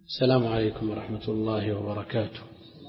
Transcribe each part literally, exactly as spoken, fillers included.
السلام عليكم ورحمة الله وبركاته.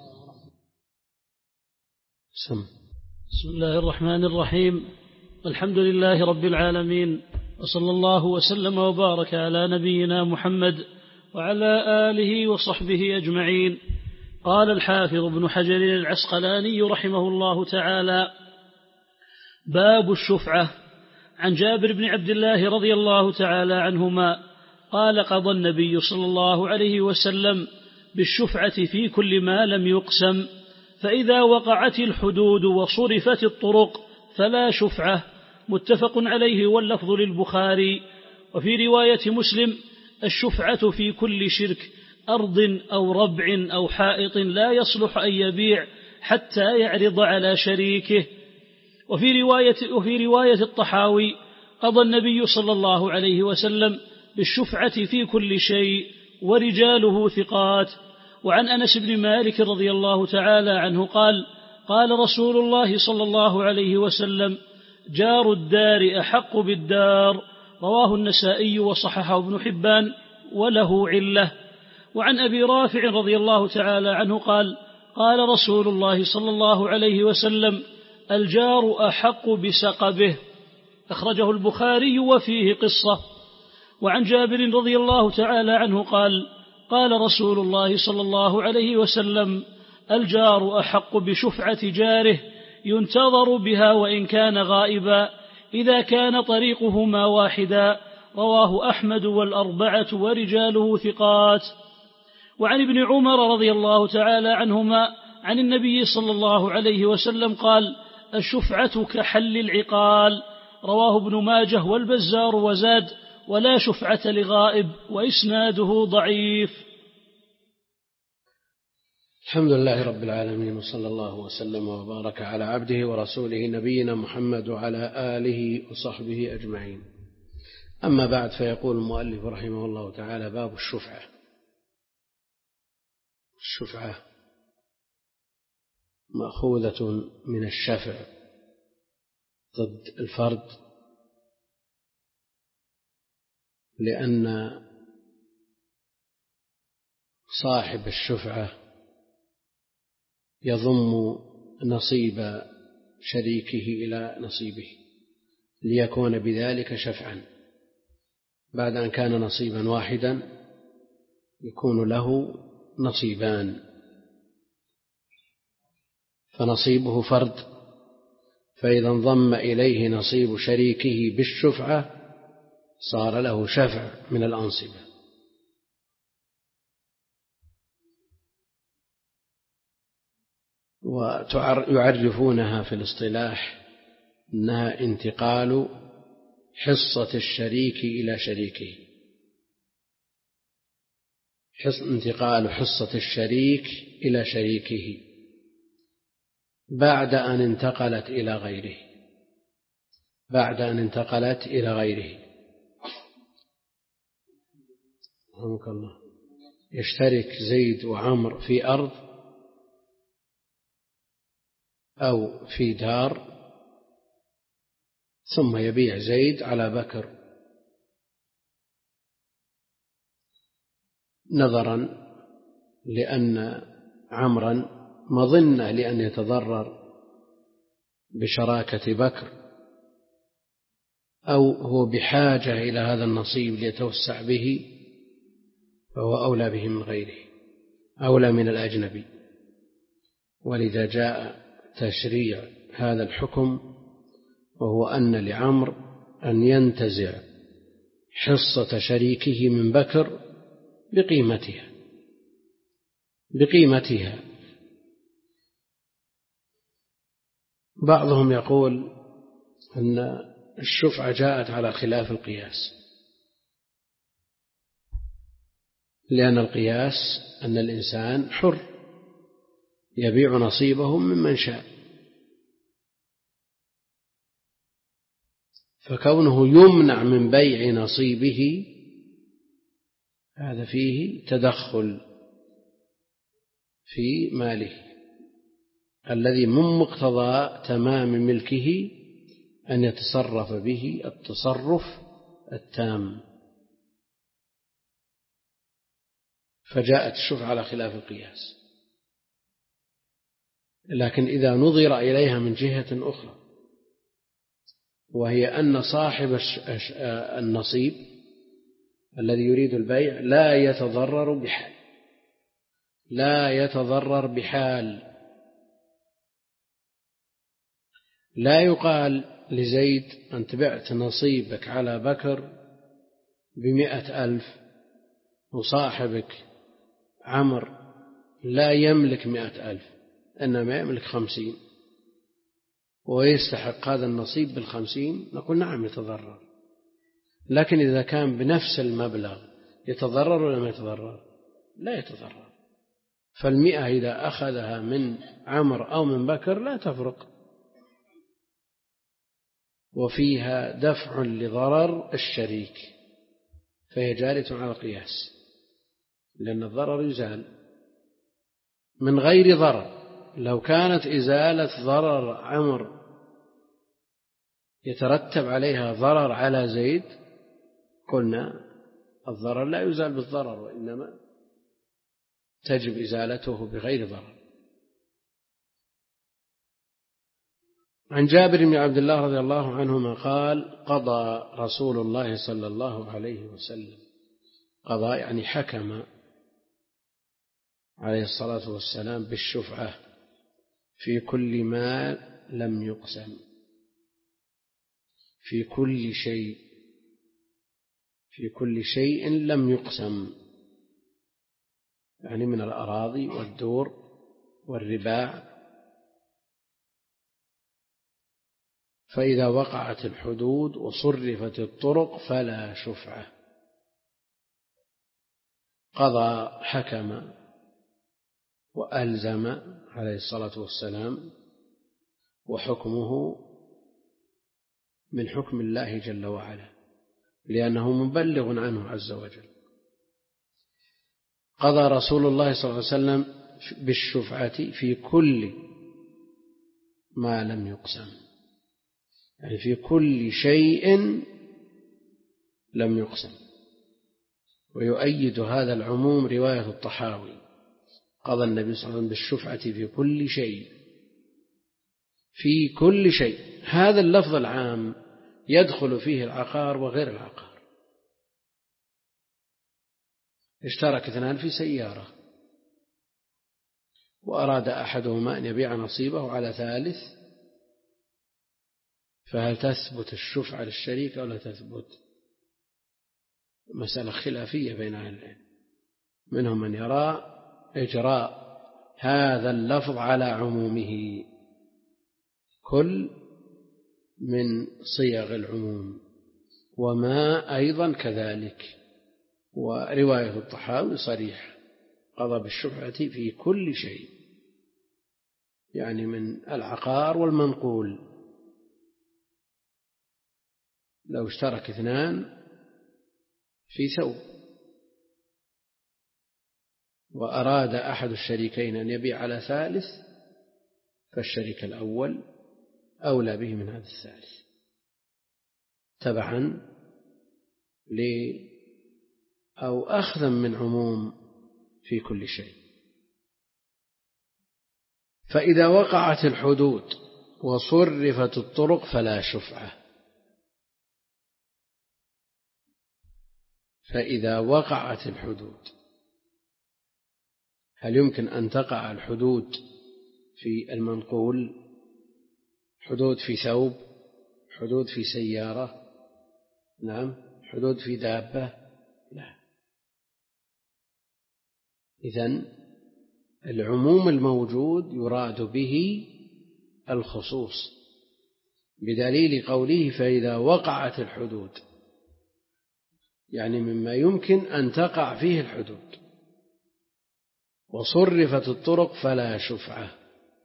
سم. بسم الله الرحمن الرحيم. الحمد لله رب العالمين، وصلى الله وسلم وبارك على نبينا محمد وعلى آله وصحبه أجمعين. قال الحافظ ابن حجر العسقلاني رحمه الله تعالى: باب الشفعة. عن جابر بن عبد الله رضي الله تعالى عنهما قال: قضى النبي صلى الله عليه وسلم بالشفعة في كل ما لم يقسم، فإذا وقعت الحدود وصرفت الطرق فلا شفعة. متفق عليه واللفظ للبخاري. وفي رواية مسلم: الشفعة في كل شرك، أرض أو ربع أو حائط لا يصلح أن يبيع حتى يعرض على شريكه. وفي رواية, وفي رواية الطحاوي: قضى النبي صلى الله عليه وسلم بالشفعة في كل شيء، ورجاله ثقات. وعن أنس بن مالك رضي الله تعالى عنه قال: قال رسول الله صلى الله عليه وسلم: جار الدار أحق بالدار. رواه النسائي وصححه ابن حبان وله علة. وعن أبي رافع رضي الله تعالى عنه قال: قال رسول الله صلى الله عليه وسلم: الجار أحق بسقبه. أخرجه البخاري وفيه قصة. وعن جابر رضي الله تعالى عنه قال: قال رسول الله صلى الله عليه وسلم: الجار أحق بشفعة جاره، ينتظر بها وإن كان غائبا، إذا كان طريقهما واحدا. رواه أحمد والأربعة ورجاله ثقات. وعن ابن عمر رضي الله تعالى عنهما عن النبي صلى الله عليه وسلم قال: الشفعة كحل العقال. رواه ابن ماجه والبزار وزاد: ولا شفعة لغائب، وإسناده ضعيف. الحمد لله رب العالمين، وصلى الله وسلم وبارك على عبده ورسوله نبينا محمد وعلى آله وصحبه أجمعين. أما بعد، فيقول المؤلف رحمه الله تعالى: باب الشفعة. الشفعة مأخوذة من الشفع ضد الفرد، لأن صاحب الشفعة يضم نصيب شريكه إلى نصيبه ليكون بذلك شفعا، بعد أن كان نصيبا واحدا يكون له نصيبان، فنصيبه فرد، فإذا انضم إليه نصيب شريكه بالشفعة صار له شفع من الأنصبة. ويعرفونها في الاصطلاح أنها انتقال حصة الشريك إلى شريكه، انتقال حصة الشريك إلى شريكه بعد أن انتقلت إلى غيره بعد أن انتقلت إلى غيره رحمك الله. يشترك زيد وعمر في أرض أو في دار، ثم يبيع زيد على بكر نظرا لأن عمرا مظنة لأن يتضرر بشراكة بكر، أو هو بحاجة إلى هذا النصيب ليتوسع به، فهو أولى به من غيره، أولى من الأجنبي. ولذا جاء تشريع هذا الحكم، وهو أن لعمر أن ينتزع حصة شريكه من بكر بقيمتها بقيمتها بعضهم يقول أن الشفعة جاءت على خلاف القياس، لأن القياس أن الإنسان حر يبيع نصيبه ممن شاء، فكونه يمنع من بيع نصيبه هذا فيه تدخل في ماله، الذي من مقتضى تمام ملكه أن يتصرف به التصرف التام. فجاءت الشفعة على خلاف القياس. لكن إذا نظر إليها من جهة أخرى، وهي أن صاحب النصيب الذي يريد البيع لا يتضرر بحال، لا يتضرر بحال، لا يقال لزيد أنت بعت نصيبك على بكر بمئة ألف وصاحبك عمر لا يملك مئة ألف إنما يملك خمسين ويستحق هذا النصيب بالخمسين، نقول نعم يتضرر. لكن إذا كان بنفس المبلغ يتضرر ولا ما يتضرر؟ لا يتضرر. فالمئة إذا أخذها من عمر أو من بكر لا تفرق، وفيها دفع لضرر الشريك، فهي جارية على القياس، لأن الضرر يزال من غير ضرر. لو كانت إزالة ضرر عمر يترتب عليها ضرر على زيد قلنا الضرر لا يزال بالضرر، وإنما تجب إزالته بغير ضرر. عن جابر بن عبد الله رضي الله عنهما قال قضى رسول الله صلى الله عليه وسلم، قضى يعني حكم عليه الصلاة والسلام بالشفعة في كل ما لم يقسم، في كل شيء، في كل شيء لم يقسم، يعني من الأراضي والدور والرباع. فإذا وقعت الحدود وصرفت الطرق فلا شفعة. قضى حكم وألزم عليه الصلاة والسلام، وحكمه من حكم الله جل وعلا لأنه مبلغ عنه عز وجل. قضى رسول الله صلى الله عليه وسلم بالشفعة في كل ما لم يقسم، يعني في كل شيء لم يقسم. ويؤيد هذا العموم رواية الطحاوي قضى النبي صلى الله عليه وسلم بالشفعة في كل شيء، في كل شيء. هذا اللفظ العام يدخل فيه العقار وغير العقار. اشترك اثنان في سيارة وأراد أحدهما أن يبيع نصيبه على ثالث، فهل تثبت الشفعة للشريك أو لا تثبت؟ مسألة خلافية بين أهل العلم، منهم من يرى إجراء هذا اللفظ على عمومه، كل من صيغ العموم، وما أيضا كذلك. ورواية الطحاوي صريح قضى بالشفعة في كل شيء، يعني من العقار والمنقول. لو اشترك اثنان في ثوب وأراد أحد الشريكين أن يبيع على ثالث، فالشريك الأول أولى به من هذا الثالث تبعا ل أو أخذا من عموم في كل شيء. فإذا وقعت الحدود وصرفت الطرق فلا شفعة. فإذا وقعت الحدود، هل يمكن أن تقع الحدود في المنقول؟ حدود في ثوب، حدود في سيارة، نعم، حدود في دابة؟ لا. إذن العموم الموجود يراد به الخصوص بدليل قوله فإذا وقعت الحدود، يعني مما يمكن أن تقع فيه الحدود. وصرفت الطرق فلا شفعة.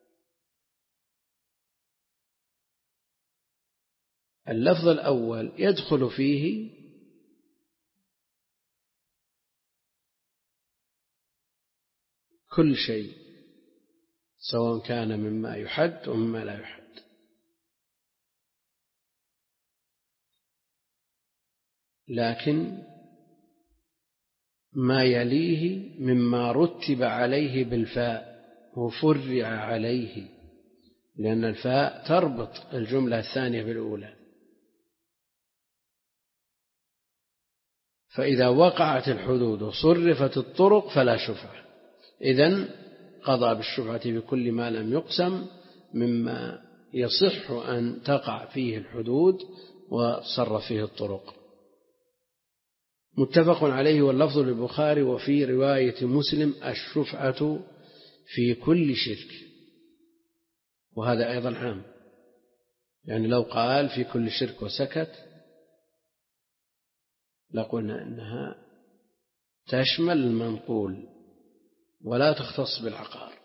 اللفظ الأول يدخل فيه كل شيء، سواء كان مما يحد ومما لا يحد. لكن ما يليه مما رتب عليه بالفاء وفرع عليه، لأن الفاء تربط الجملة الثانية بالأولى. فإذا وقعت الحدود وصرفت الطرق فلا شفعة، إذن قضى بالشفعة بكل ما لم يقسم مما يصح أن تقع فيه الحدود وتصرف فيه الطرق. متفق عليه واللفظ للبخاري. وفي رواية مسلم الشفعة في كل شرك، وهذا أيضا عام، يعني لو قال في كل شرك وسكت لقلنا إنها تشمل المنقول ولا تختص بالعقار.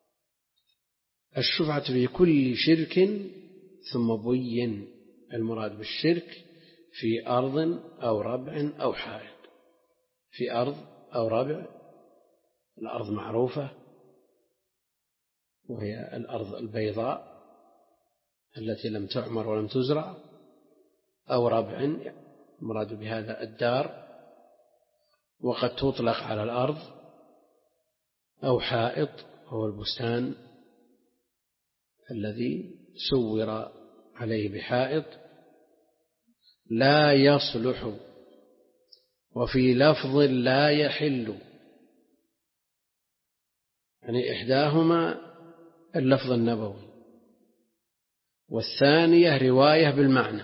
الشفعة في كل شرك، ثم بين المراد بالشرك في أرض أو ربع أو حائط. في أرض أو ربع، الأرض معروفة وهي الأرض البيضاء التي لم تعمر ولم تزرع، أو ربع مراد بهذا الدار وقد تطلق على الأرض، أو حائط هو البستان الذي سور عليه بحائط. لا يصلح، وفي لفظ لا يحل، يعني إحداهما اللفظ النبوي والثانية رواية بالمعنى.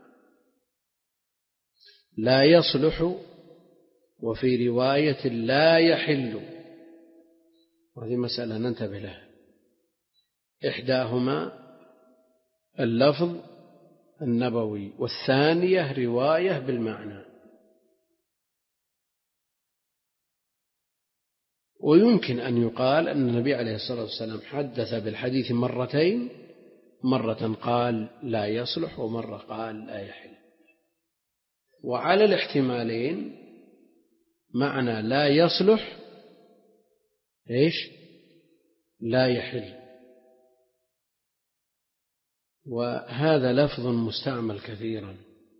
لا يصلح وفي رواية لا يحل، وهذه مسألة ننتبه لها. إحداهما اللفظ النبوي والثانية رواية بالمعنى. ويمكن أن يقال أن النبي عليه الصلاة والسلام حدث بالحديث مرتين، مرة قال لا يصلح ومرة قال لا يحل. وعلى الاحتمالين معنى لا يصلح إيش؟ لا يحل. وهذا لفظ مستعمل كثيرا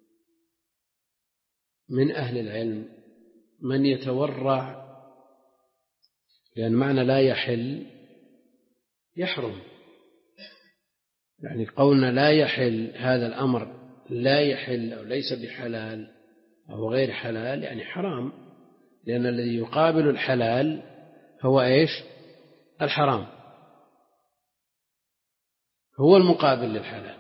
من أهل العلم من يتورع، لأن معنى لا يحل يحرم، يعني قولنا لا يحل هذا الأمر لا يحل أو ليس بحلال أو غير حلال يعني حرام، لأن الذي يقابل الحلال هو إيش؟ الحرام، هو المقابل للحلال.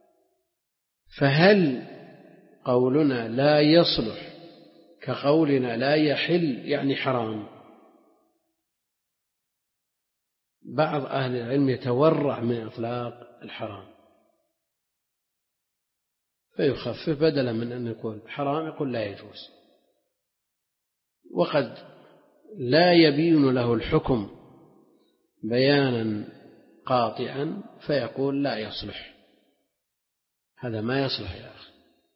فهل قولنا لا يصلح كقولنا لا يحل يعني حرام؟ بعض أهل العلم يتورع من إطلاق الحرام فيخفف، بدلا من أن يقول حرام يقول لا يجوز، وقد لا يبين له الحكم بيانا قاطعا فيقول لا يصلح. هذا ما يصلح يا أخي.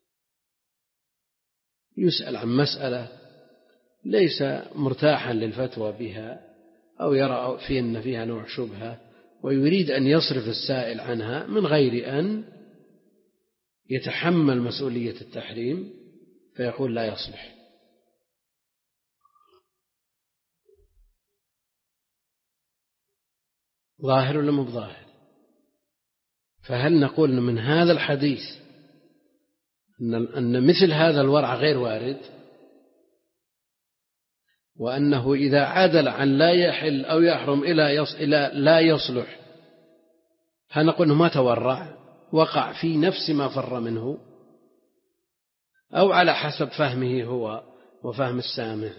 يسأل عن مسألة ليس مرتاحا للفتوى بها أو يرى في أن فيها نوع شبهة ويريد أن يصرف السائل عنها من غير أن يتحمل مسؤولية التحريم فيقول لا يصلح. ظاهر ولا مو بظاهر؟ فهل نقول من هذا الحديث أن مثل هذا الورع غير وارد، وأنه إذا عدل عن لا يحل أو يحرم إلى يص... إلى لا يصلح هل نقول أنه ما تورع وقع في نفس ما فر منه، أو على حسب فهمه هو وفهم السامع؟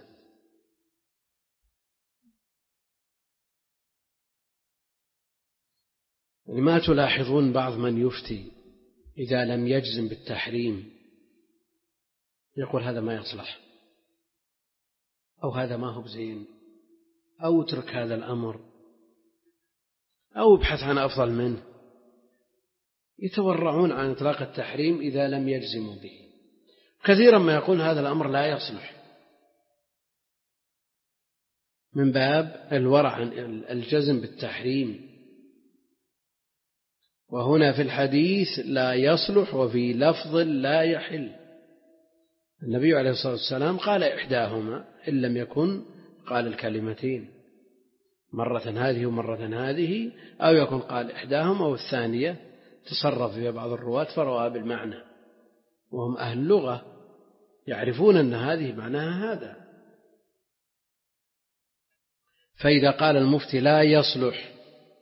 لما تلاحظون بعض من يفتي إذا لم يجزم بالتحريم يقول هذا ما يصلح، أو هذا ما هو بزين، أو اترك هذا الأمر، أو ابحث عن أفضل منه. يتورعون عن إطلاق التحريم إذا لم يجزموا به. كثيرا ما يقول هذا الأمر لا يصلح من باب الورع عن الجزم بالتحريم. وهنا في الحديث لا يصلح وفي لفظ لا يحل، النبي عليه الصلاة والسلام قال إحداهما، إن لم يكن قال الكلمتين مرة هذه ومرة هذه، أو يكون قال إحداهما أو الثانية. تصرف في بعض الرواة فرواها بالمعنى، وهم أهل اللغة يعرفون أن هذه معناها هذا. فإذا قال المفتي لا يصلح،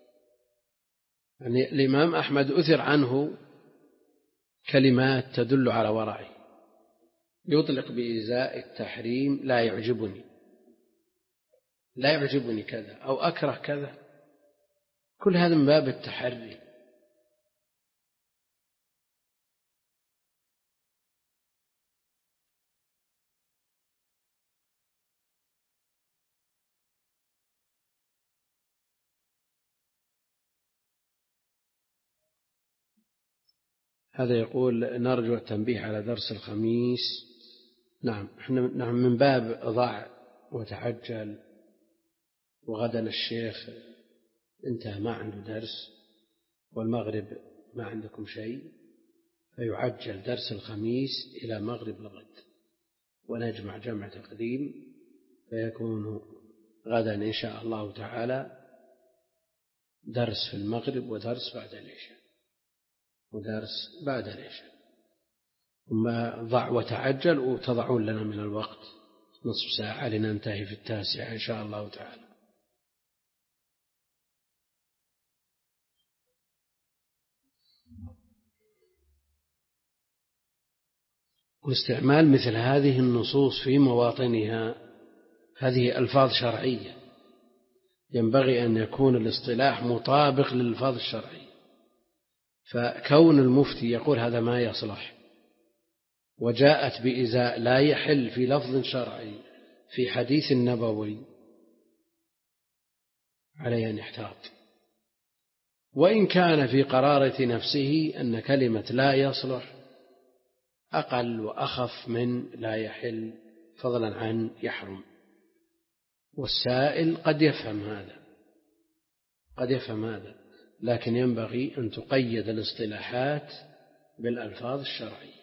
يعني الإمام أحمد أثر عنه كلمات تدل على ورعه، يطلق بإزاء التحريم لا يعجبني، لا يعجبني كذا، أو أكره كذا، كل هذا من باب التحري. هذا يقول نرجو التنبيه على درس الخميس. نعم، نحن من باب ضع وتعجل، وغدا الشيخ انتهى ما عنده درس، والمغرب ما عندكم شيء، فيعجل درس الخميس إلى مغرب الغد، ونجمع جمع تقديم، فيكون غدا إن شاء الله تعالى درس في المغرب ودرس بعد العشاء ودرس بعد العشاء. ثم ضع وتعجل، وتضعون لنا من الوقت نصف ساعة لننتهي في التاسعة إن شاء الله تعالى. واستعمال مثل هذه النصوص في مواطنها، هذه ألفاظ شرعية، ينبغي أن يكون الاصطلاح مطابق للألفاظ الشرعية. فكون المفتي يقول هذا ما يصلح، وجاءت بإزاء لا يحل في لفظ شرعي في حديث نبوي، عليه أن يحتاط. وإن كان في قرارة نفسه أن كلمة لا يصلح أقل وأخف من لا يحل، فضلا عن يحرم. والسائل قد يفهم هذا، قد يفهم هذا، لكن ينبغي أن تقيد الاصطلاحات بالألفاظ الشرعية.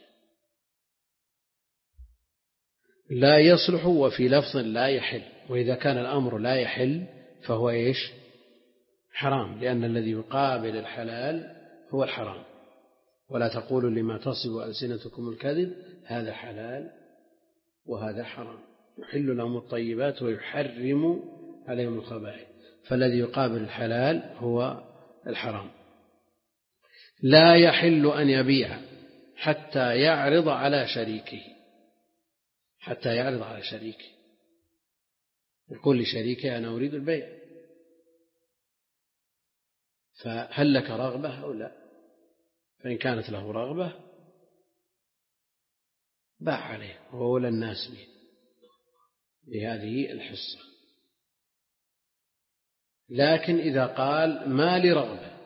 لا يصلح وفي لفظ لا يحل، وإذا كان الأمر لا يحل فهو إيش؟ حرام، لأن الذي يقابل الحلال هو الحرام. ولا تقولوا لما تصف ألسنتكم الكذب هذا حلال وهذا حرام، يحل لهم الطيبات ويحرم عليهم الخبائث، فالذي يقابل الحلال هو الحرام. لا يحل أن يبيع حتى يعرض على شريكه، حتى يعرض على شريكه، يقول لشريكه أنا أريد البيع، فهل لك رغبة أو لا؟ فإن كانت له رغبة باع عليه وأولى الناس به بهذه الحصة. لكن إذا قال ما لي رغبة،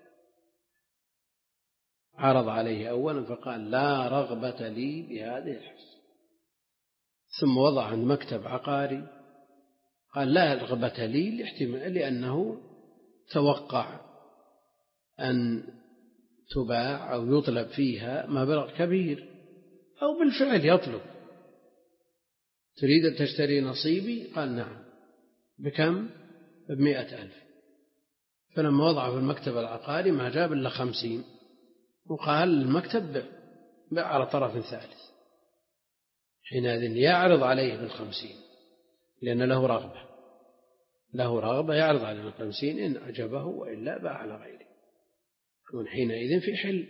عرض عليه أولا فقال لا رغبة لي بهذه الحصة، ثم وضع عند مكتب عقاري قال لا رغبة لي لاحتمال، لأنه توقع أن تباع أو يطلب فيها مبلغ كبير، أو بالفعل يطلب تريد أن تشتري نصيبي؟ قال نعم. بكم؟ بمئة ألف. فلما وضعه في المكتب العقاري ما جاب إلا خمسين، وقال المكتب باع على طرف ثالث، حينئذ يعرض عليه بالخمسين لأن له رغبة، له رغبة يعرض عليه بالخمسين، إن أعجبه وإلا باع على غيره، يكون حينئذ في حل.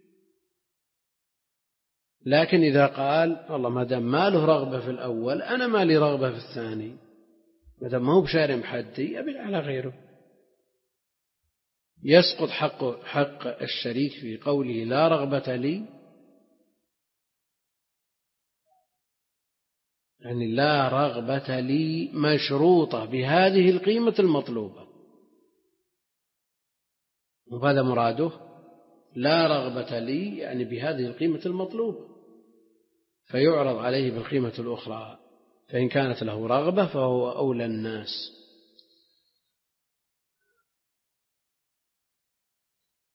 لكن إذا قال والله ما دام ما له رغبة في الأول أنا ما لي رغبة في الثاني، ما دام ما هو بشارم حدي أبيع على غيره، يسقط حق حق الشريك في قوله لا رغبة لي، يعني لا رغبة لي مشروطة بهذه القيمة المطلوبة، وهذا مراده لا رغبة لي يعني بهذه القيمة المطلوبة، فيعرض عليه بالقيمة الأخرى، فإن كانت له رغبة فهو أولى الناس.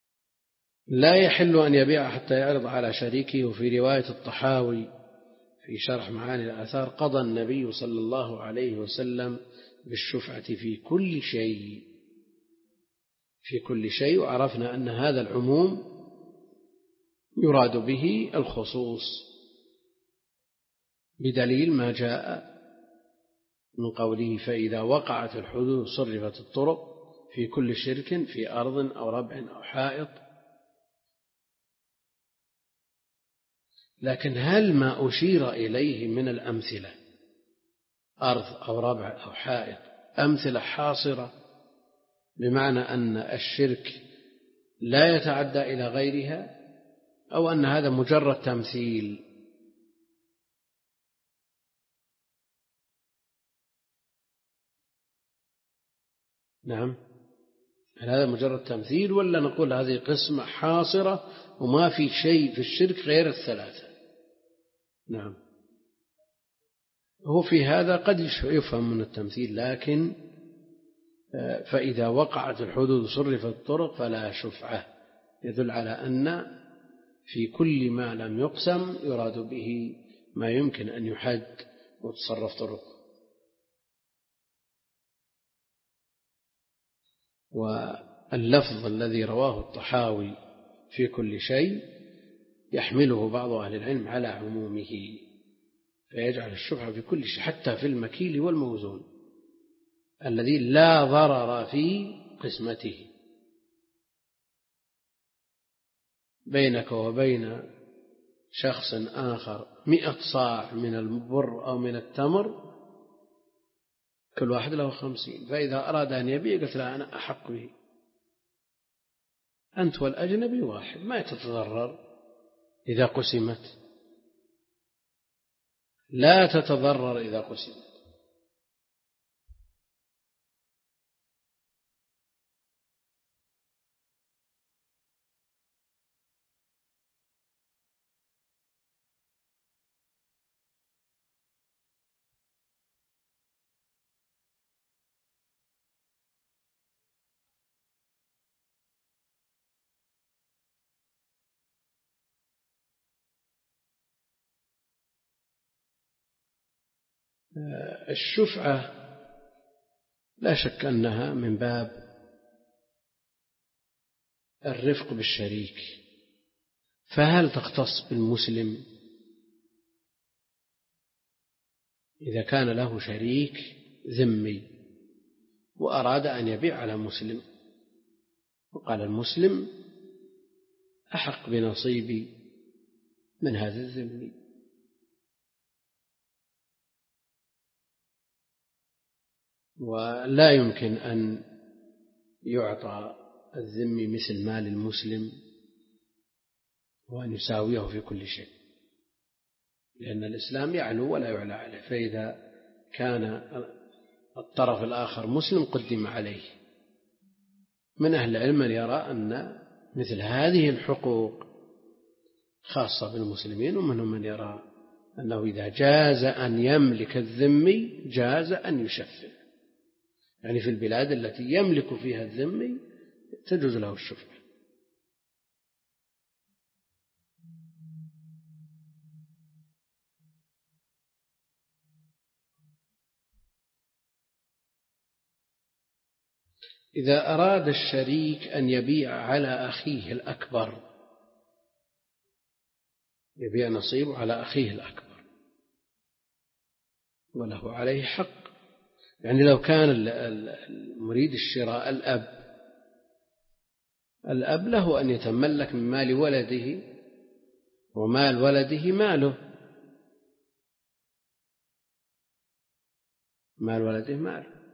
لا يحل أن يبيع حتى يعرض على شريكه. وفي رواية الطحاوي في في شرح معاني الآثار: قضى النبي صلى الله عليه وسلم بالشفعة في كل شيء، في كل شيء. وعرفنا أن هذا العموم يراد به الخصوص بدليل ما جاء من قوله: فإذا وقعت الحدود صرفت الطرق في كل شرك في أرض أو ربع أو حائط. لكن هل ما أشير إليه من الأمثلة أرض أو ربع أو حائط أمثلة حاصرة بمعنى أن الشرك لا يتعدى إلى غيرها، أو أن هذا مجرد تمثيل؟ نعم، هل هذا مجرد تمثيل ولا نقول هذه قسمة حاصرة وما في شيء في الشرك غير الثلاثة؟ نعم، هو في هذا قد يفهم من التمثيل، لكن فإذا وقعت الحدود صرفت الطرق فلا شفعة، يدل على أن في كل ما لم يقسم يراد به ما يمكن أن يحد وتصرف طرق. واللفظ الذي رواه الطحاوي في كل شيء يحمله بعض أهل العلم على عمومه، فيجعل الشفعة في كل شيء حتى في المكيل والموزون الذي لا ضرر في قسمته. بينك وبين شخص آخر مئة صاع من البر أو من التمر، كل واحد له خمسين، فإذا أراد أن يبيع قلت له أنا أحق به، أنت والأجنبي واحد، ما تتضرر إذا قسمت، لا تتضرر إذا قسمت. الشفعة لا شك أنها من باب الرفق بالشريك، فهل تختص بالمسلم إذا كان له شريك ذمي وأراد أن يبيع على مسلم وقال المسلم أحق بنصيبي من هذا الذمي، ولا يمكن أن يعطى الذمي مثل مال المسلم وأن يساويه في كل شيء، لأن الإسلام يعلو ولا يعلى عليه، فإذا كان الطرف الآخر مسلم قدم عليه. من أهل العلم من يرى أن مثل هذه الحقوق خاصة بالمسلمين، ومنهم من يرى أنه إذا جاز أن يملك الذمي جاز أن يشفع، يعني في البلاد التي يملك فيها الذمي تجوز له الشفعة. إذا أراد الشريك أن يبيع على أخيه الأكبر، يبيع نصيبه على أخيه الأكبر وله عليه حق، يعني لو كان المريد الشراء الأب الأب له أن يتملك من مال ولده، ومال ولده ماله، مال ولده ماله،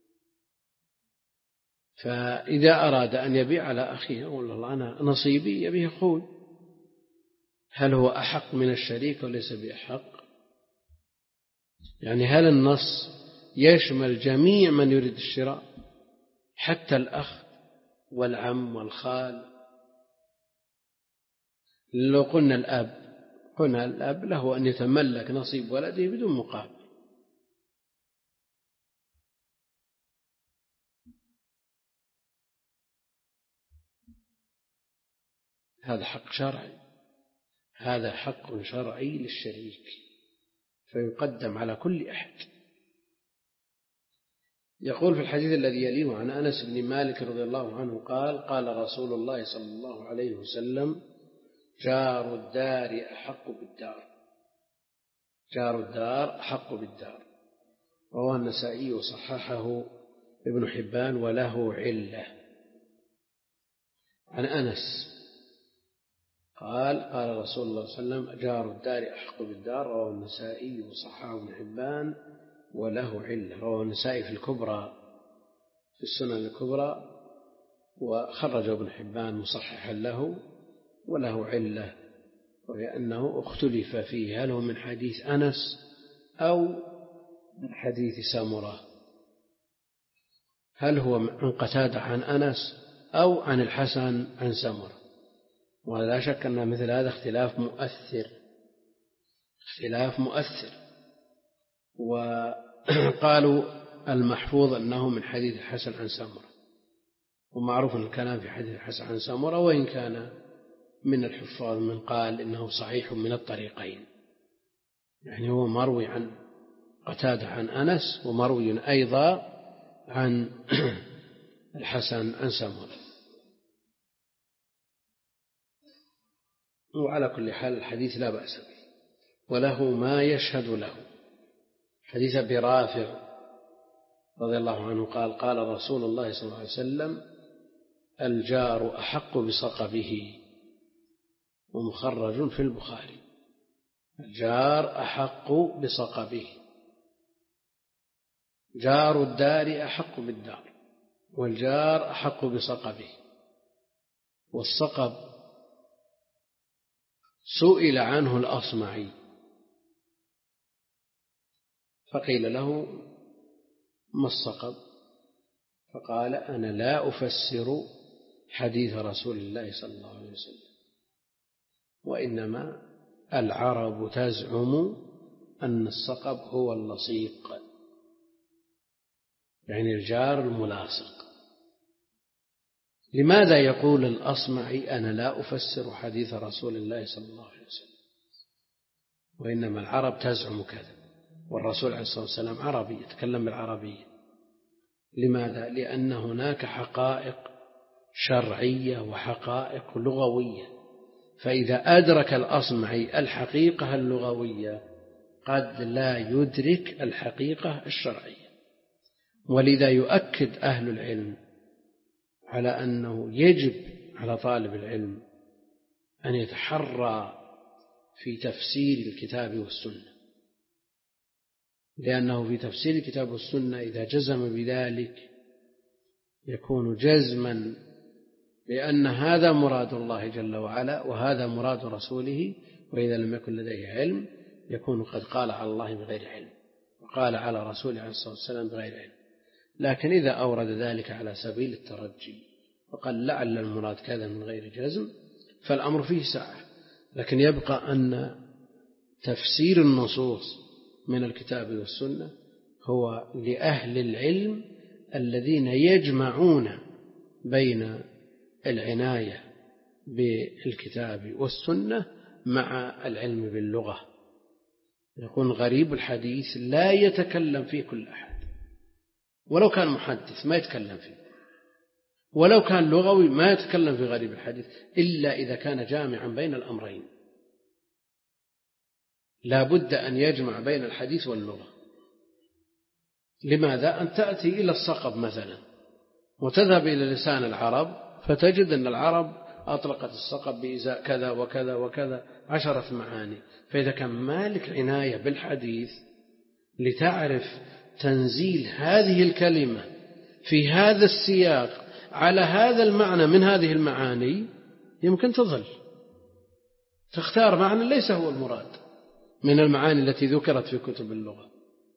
فإذا أراد أن يبيع على أخيه يقول الله أنا نصيبي يبيه أخوي، هل هو أحق من الشريك وليس بأحق؟ يعني هل النص يشمل جميع من يريد الشراء حتى الأخ والعم والخال؟ لو قلنا الأب، هنا الأب له أن يتملك نصيب ولده بدون مقابل، هذا حق شرعي، هذا حق شرعي للشريك. فيقدم على كل أحد. يقول في الحديث الذي يليه عن أنس بن مالك رضي الله عنه قال قال رسول الله صلى الله عليه وسلم: جار الدار أحق بالدار جار الدار أحق بالدار. رواه النسائي وصححه ابن حبان وله علة. عن أنس قال قال رسول الله صلى الله عليه وسلم: جار الدار أحق بالدار. رواه النسائي وصححه ابن حبان وله علة. رواه النسائي في الكبرى في السنن الكبرى، وخرج ابن حبان مصححا له وله علة، وهي أنه اختلف فيه هل هو من حديث أنس أو من حديث سامرة، هل هو عن قتادة عن أنس أو عن الحسن عن سامرة. ولا شك أن مثل هذا اختلاف مؤثر اختلاف مؤثر وقالوا المحفوظ أنه من حديث الحسن عن سامرة، ومعروف أن الكلام في حديث الحسن عن سامرة، وإن كان من الحفاظ من قال إنه صحيح من الطريقين، يعني هو مروي عن قتادة عن أنس ومروي أيضا عن الحسن عن سامرة. وعلى كل حال الحديث لا بأس به، وله ما يشهد له. حديث أبي رافع رضي الله عنه قال قال رسول الله صلى الله عليه وسلم: الجار أحق بصقبه، ومخرج في البخاري. الجار أحق بصقبه، جار الدار أحق بالدار، والجار أحق بصقبه. والصقب سئل عنه الأصمعي فقيل له: ما الصقب؟ فقال: أنا لا أفسر حديث رسول الله صلى الله عليه وسلم، وإنما العرب تزعم أن الصقب هو اللصيق، يعني الجار الملاصق. لماذا يقول الأصمعي: أنا لا أفسر حديث رسول الله صلى الله عليه وسلم، وإنما العرب تزعم كذا، والرسول عليه الصلاة والسلام عربي يتكلم بالعربية؟ لماذا؟ لأن هناك حقائق شرعية وحقائق لغوية، فإذا أدرك الأصمعي الحقيقة اللغوية قد لا يدرك الحقيقة الشرعية. ولذا يؤكد أهل العلم على أنه يجب على طالب العلم أن يتحرى في تفسير الكتاب والسنة، لأنه في تفسير الكتاب والسنة إذا جزم بذلك يكون جزما لأن هذا مراد الله جل وعلا وهذا مراد رسوله، وإذا لم يكن لديه علم يكون قد قال على الله بغير علم وقال على رسوله عليه الصلاة والسلام بغير علم. لكن إذا أورد ذلك على سبيل الترجي وقال لعل المراد كذا من غير جزم فالأمر فيه سعة، لكن يبقى أن تفسير النصوص من الكتاب والسنة هو لأهل العلم الذين يجمعون بين العناية بالكتاب والسنة مع العلم باللغة. يكون غريب الحديث لا يتكلم فيه كل أحد، ولو كان محدث ما يتكلم فيه، ولو كان لغوي ما يتكلم في غريب الحديث، إلا إذا كان جامعا بين الأمرين. لا بد أن يجمع بين الحديث واللغة. لماذا؟ أن تأتي إلى الصقب مثلا وتذهب إلى لسان العرب فتجد أن العرب أطلقت الصقب بإزاء كذا وكذا وكذا عشرة معاني. فإذا كان مالك عناية بالحديث لتعرف تنزيل هذه الكلمة في هذا السياق على هذا المعنى من هذه المعاني، يمكن تظل تختار معنى ليس هو المراد من المعاني التي ذكرت في كتب اللغة.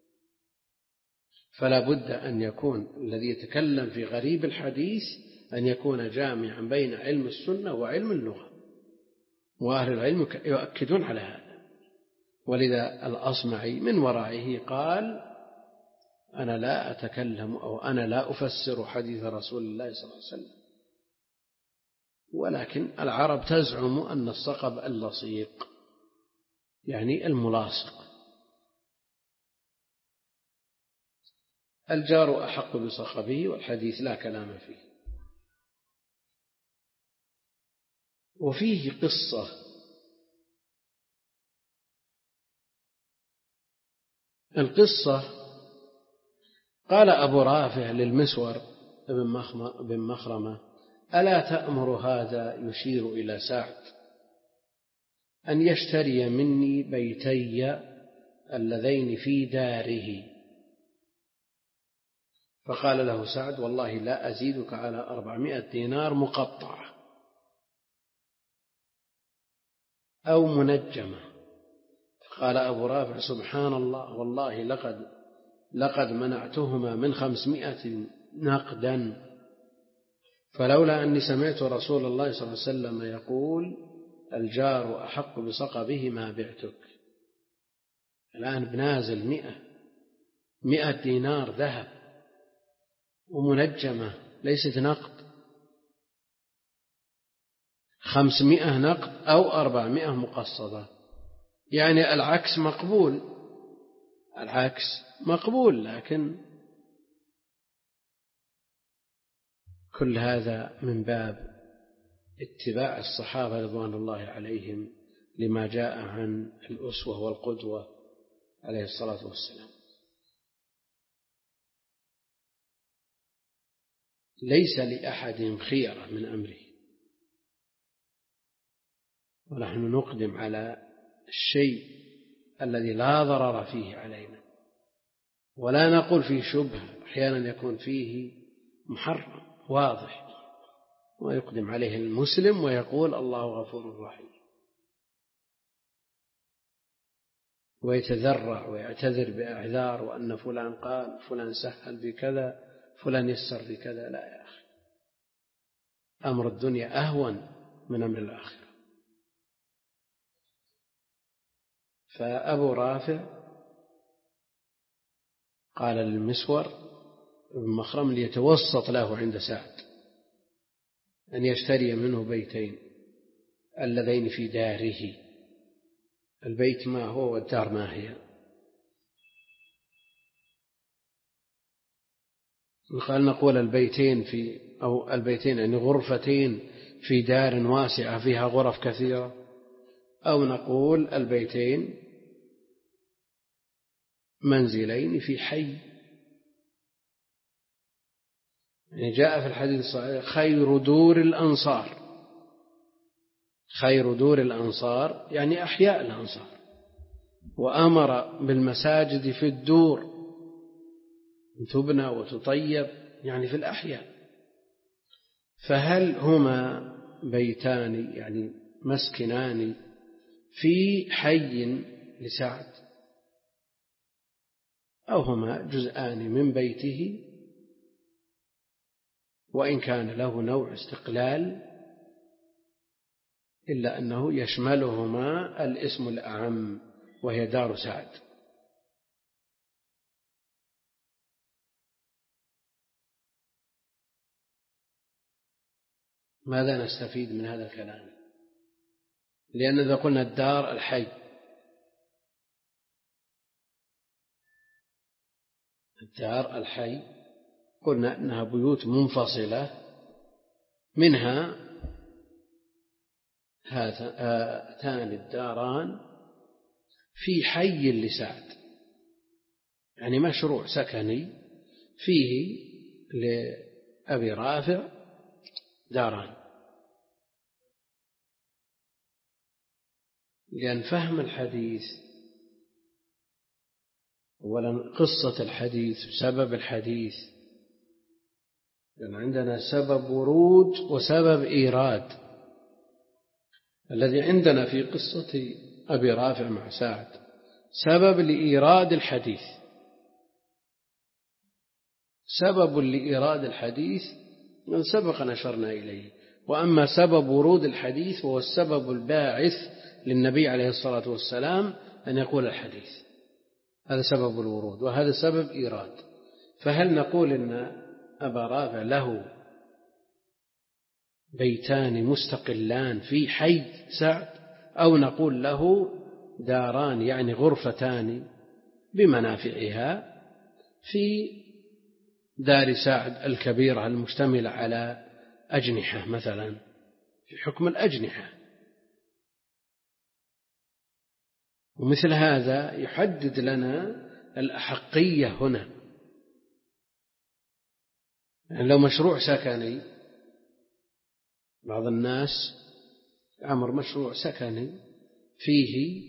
فلا بد أن يكون الذي يتكلم في غريب الحديث أن يكون جامعا بين علم السنة وعلم اللغة، وأهل العلم يؤكدون على هذا. ولذا الأصمعي من ورائه قال: أنا لا أتكلم أو أنا لا أفسر حديث رسول الله صلى الله عليه وسلم، ولكن العرب تزعم أن الصقب اللصيق يعني الملاصق، الجار أحق بصخبه، والحديث لا كلام فيه. وفيه قصة القصة قال أبو رافع للمسور بن مخرمة: ألا تأمر هذا يشير إلى سعد أن يشتري مني بيتي اللذين في داره؟ فقال له سعد: والله لا أزيدك على أربعمائة دينار مقطعة أو منجمة. قال أبو رافع: سبحان الله، والله لقد لقد منعتهما من خمسمائة نقدا، فلولا أني سمعت رسول الله صلى الله عليه وسلم يقول: الجار أحق بصقبه ما بعتك. الآن بنازل مئة مئة دينار ذهب ومنجمة ليست نقد، خمسمائة نقد أو أربعمائة مقصدة، يعني العكس مقبول، العكس مقبول. لكن كل هذا من باب اتباع الصحابة رضوان الله عليهم لما جاء عن الأسوة والقدوة عليه الصلاة والسلام. ليس لأحد خيرة من أمره، ونحن نقدم على الشيء الذي لا ضرر فيه علينا، ولا نقول فيه شبهة، أحيانا يكون فيه محرم واضح ويقدم عليه المسلم ويقول: الله غفور رحيم، ويتذرع ويعتذر بأعذار، وأن فلان قال، فلان سهل بكذا، فلان يسر بكذا. لا يا أخي، أمر الدنيا أهون من أمر الآخرة. فأبو رافع قال للمسور بن مخرم ليتوسط له عند سعد أن يشتري منه بيتين اللذين في داره. البيت ما هو والدار ما هي؟ قال: نقول البيتين في أو البيتين يعني غرفتين في دار واسعة فيها غرف كثيرة، أو نقول البيتين منزلين في حي. يعني جاء في الحديث الصحيح: خير دور الأنصار، خير دور الأنصار يعني أحياء الأنصار، وأمر بالمساجد في الدور أن تبنى وتطيب، يعني في الأحياء. فهل هما بيتان يعني مسكنان في حي لسعد، أو هما جزءان من بيته، وإن كان له نوع استقلال إلا أنه يشملهما الاسم الأعم وهي دار سعد؟ ماذا نستفيد من هذا الكلام؟ لأن إذا قلنا الدار الحي، الدار الحي قلنا أنها بيوت منفصلة، منها هاتان الداران في حي لسعد، يعني مشروع سكني فيه لأبي رافع داران. لأن فهم الحديث أولا قصة الحديث وسبب الحديث، لأن عندنا سبب ورود وسبب إيراد. الذي عندنا في قصة أبي رافع مع سعد سبب لإيراد الحديث، سبب لإيراد الحديث من سبق نشرنا إليه. وأما سبب ورود الحديث هو السبب الباعث للنبي عليه الصلاة والسلام أن يقول الحديث، هذا سبب الورود وهذا سبب إيراد. فهل نقول إن أبا رافع له بيتان مستقلان في حي سعد، أو نقول له داران يعني غرفتان بمنافعها في دار سعد الكبيرة المشتملة على أجنحة مثلا في حكم الأجنحة، ومثل هذا يحدد لنا الأحقية هنا. يعني لو مشروع سكني، بعض الناس عمر مشروع سكني فيه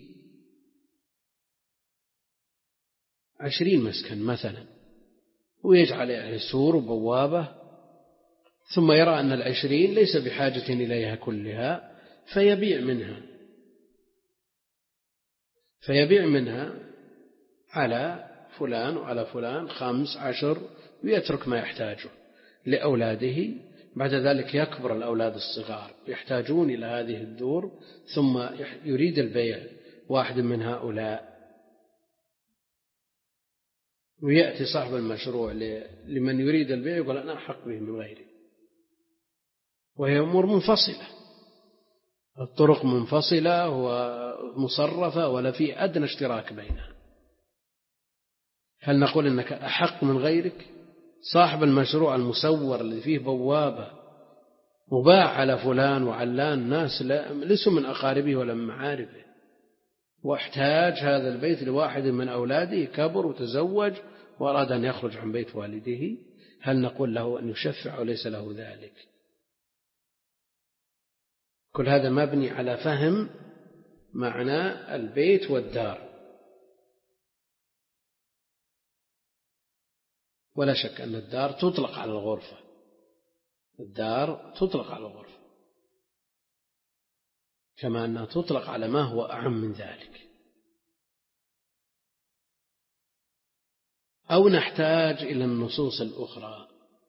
عشرين مسكن مثلا، ويجعل عليه سور وبوابة، ثم يرى أن العشرين ليس بحاجة إليها كلها فيبيع منها فيبيع منها على فلان وعلى فلان خمس عشر، ويترك ما يحتاجه لأولاده. بعد ذلك يكبر الأولاد الصغار يحتاجون إلى هذه الدور، ثم يريد البيع واحد من هؤلاء، ويأتي صاحب المشروع لمن يريد البيع يقول أنا أحق به من غيري، وهي أمور منفصلة، الطرق منفصلة ومصرفة ولا في أدنى اشتراك بينها. هل نقول أنك أحق من غيرك؟ صاحب المشروع المسور الذي فيه بوابة مباع على فلان وعلان، ناس ليسوا من أقاربه ولا من معارفه، واحتاج هذا البيت لواحد من أولاده كبر وتزوج وأراد أن يخرج عن بيت والده، هل نقول له أن يشفع وليس له ذلك؟ كل هذا مبني على فهم معنى البيت والدار. ولا شك أن الدار تطلق على الغرفة، الدار تطلق على الغرفة كما أنها تطلق على ما هو أعم من ذلك. أو نحتاج إلى النصوص الأخرى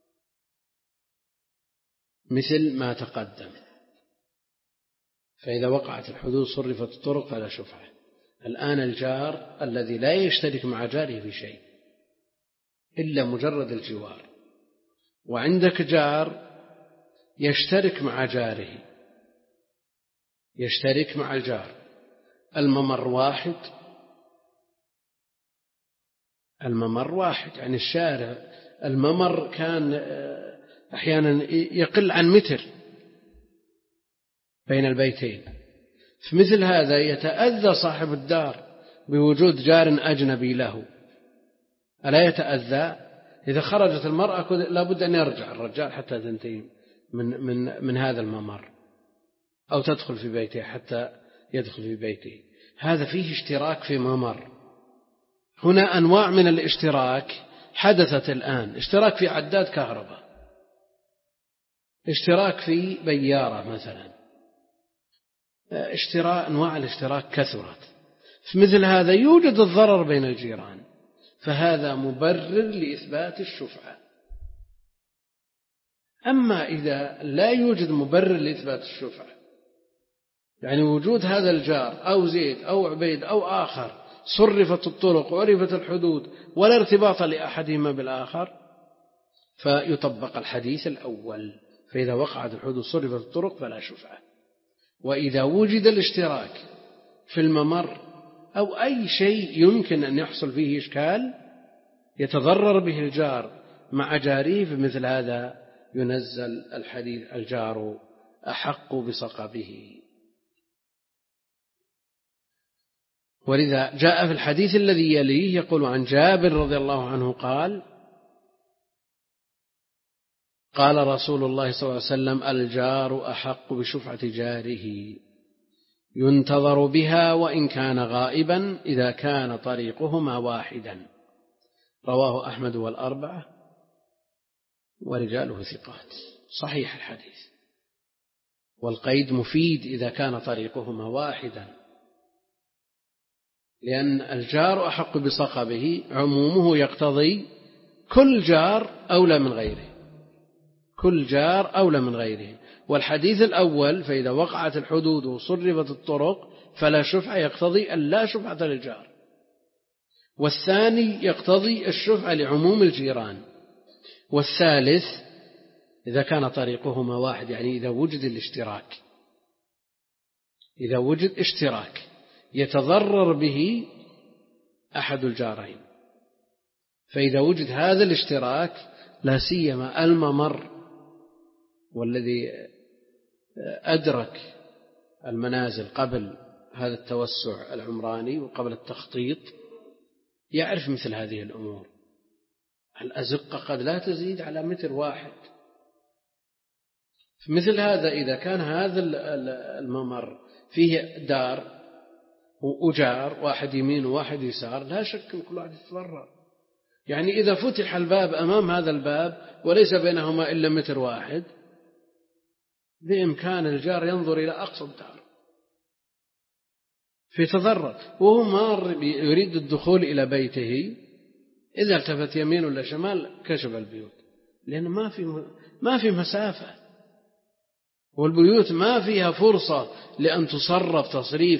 مثل ما تقدم، فإذا وقعت الحدود صرفت الطرق فلا شفعة. الآن الجار الذي لا يشترك مع جاره في شيء إلا مجرد الجوار، وعندك جار يشترك مع جاره، يشترك مع الجار، الممر واحد، الممر واحد يعني الشارع، الممر كان أحيانا يقل عن متر بين البيتين. في مثل هذا يتأذى صاحب الدار بوجود جار أجنبي له، ألا يتأذى؟ إذا خرجت المرأة لابد أن يرجع الرجال حتى تنتهي من, من, من هذا الممر، أو تدخل في بيته حتى يدخل في بيته. هذا فيه اشتراك في ممر. هنا أنواع من الاشتراك حدثت الآن، اشتراك في عداد كهرباء، اشتراك في بيارة مثلا، اشتراك، أنواع الاشتراك كثرت. في مثل هذا يوجد الضرر بين الجيران، فهذا مبرر لإثبات الشفعة. أما إذا لا يوجد مبرر لإثبات الشفعة، يعني وجود هذا الجار أو زيد أو عبيد أو آخر، صرفت الطرق وعرفت الحدود ولا ارتباط لأحدهما بالآخر، فيطبق الحديث الأول، فإذا وقعت الحدود صرفت الطرق فلا شفعة. وإذا وجد الاشتراك في الممر أو أي شيء يمكن أن يحصل فيه إشكال يتضرر به الجار مع جاره، فمثل هذا ينزل الحديث الجار أحق بصقبه. ولذا جاء في الحديث الذي يليه يقول عن جابر رضي الله عنه قال: قال رسول الله صلى الله عليه وسلم: الجار أحق بشفعة جاره ينتظر بها وإن كان غائبا إذا كان طريقهما واحدا. رواه أحمد والأربعة ورجاله ثقات. صحيح الحديث، والقيد مفيد إذا كان طريقهما واحدا، لأن الجار أحق بصقبه عمومه يقتضي كل جار أولى من غيره، كل جار أولى من غيره. والحديث الأول فإذا وقعت الحدود وصرفت الطرق فلا شفعة يقتضي أن لا شفعة للجار، والثاني يقتضي الشفعة لعموم الجيران، والثالث إذا كان طريقهما واحد، يعني إذا وجد الاشتراك، إذا وجد اشتراك يتضرر به أحد الجارين، فإذا وجد هذا الاشتراك لا سيما الممر والذي أدرك المنازل قبل هذا التوسع العمراني وقبل التخطيط يعرف مثل هذه الأمور. الأزقة قد لا تزيد على متر واحد. مثل هذا إذا كان هذا الممر فيه دار وأجار واحد يمين وواحد يسار لا شك أن كل واحد يتضرر. يعني إذا فتح الباب أمام هذا الباب وليس بينهما إلا متر واحد بإمكان الجار ينظر إلى أقصى الدار فيتضرر، وهو مار يريد الدخول إلى بيته إذا التفت يمين ولا شمال كشف البيوت، لأن ما في ما في مسافة، والبيوت ما فيها فرصة لأن تصرف تصريف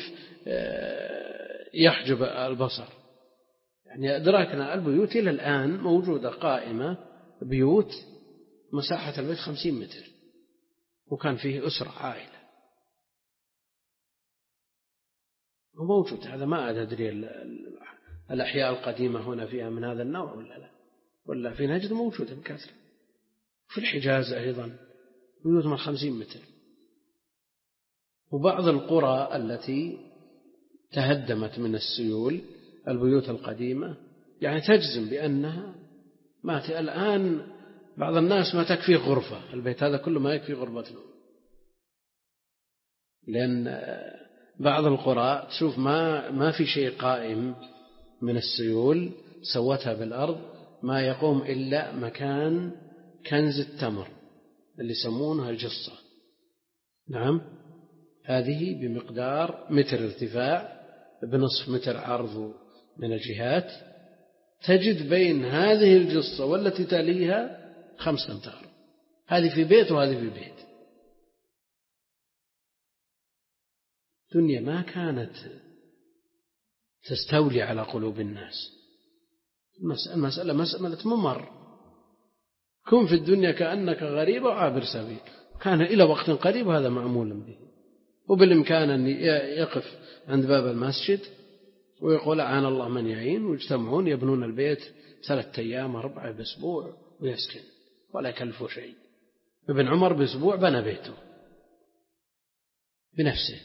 يحجب البصر. يعني أدركنا البيوت إلى الآن موجودة قائمة بيوت مساحة البيت خمسين متر وكان فيه أسرة عائلة وموجود. هذا ما أدري الأحياء القديمة هنا فيها من هذا النوع ولا لا، ولا في نجد موجودة بكثرة. في الحجاز أيضا بيوت من خمسين متر. وبعض القرى التي تهدمت من السيول البيوت القديمة يعني تجزم بأنها ما الآن بعض الناس ما تكفي غرفة، البيت هذا كله ما يكفي غرفة نوم، لأن بعض القرى تشوف ما ما في شيء قائم من السيول سوتها بالأرض، ما يقوم إلا مكان كنز التمر اللي يسمونها الجصة. نعم، هذه بمقدار متر ارتفاع بنصف متر عرض من الجهات، تجد بين هذه الجصة والتي تليها خمسة أمتار، هذه في بيت وهذه في بيت. الدنيا ما كانت تستولي على قلوب الناس، المسألة مسألة ممر، كن في الدنيا كأنك غريب وعابر سبيل، كان إلى وقت قريب هذا معمول به. وبالإمكان أن يقف عند باب المسجد ويقول أعان الله من يعين، ويجتمعون يبنون البيت ثلاثة أيام أربعة بأسبوع ويسكن ولا يكلفه شيء. ابن عمر بأسبوع بنى بيته بنفسه.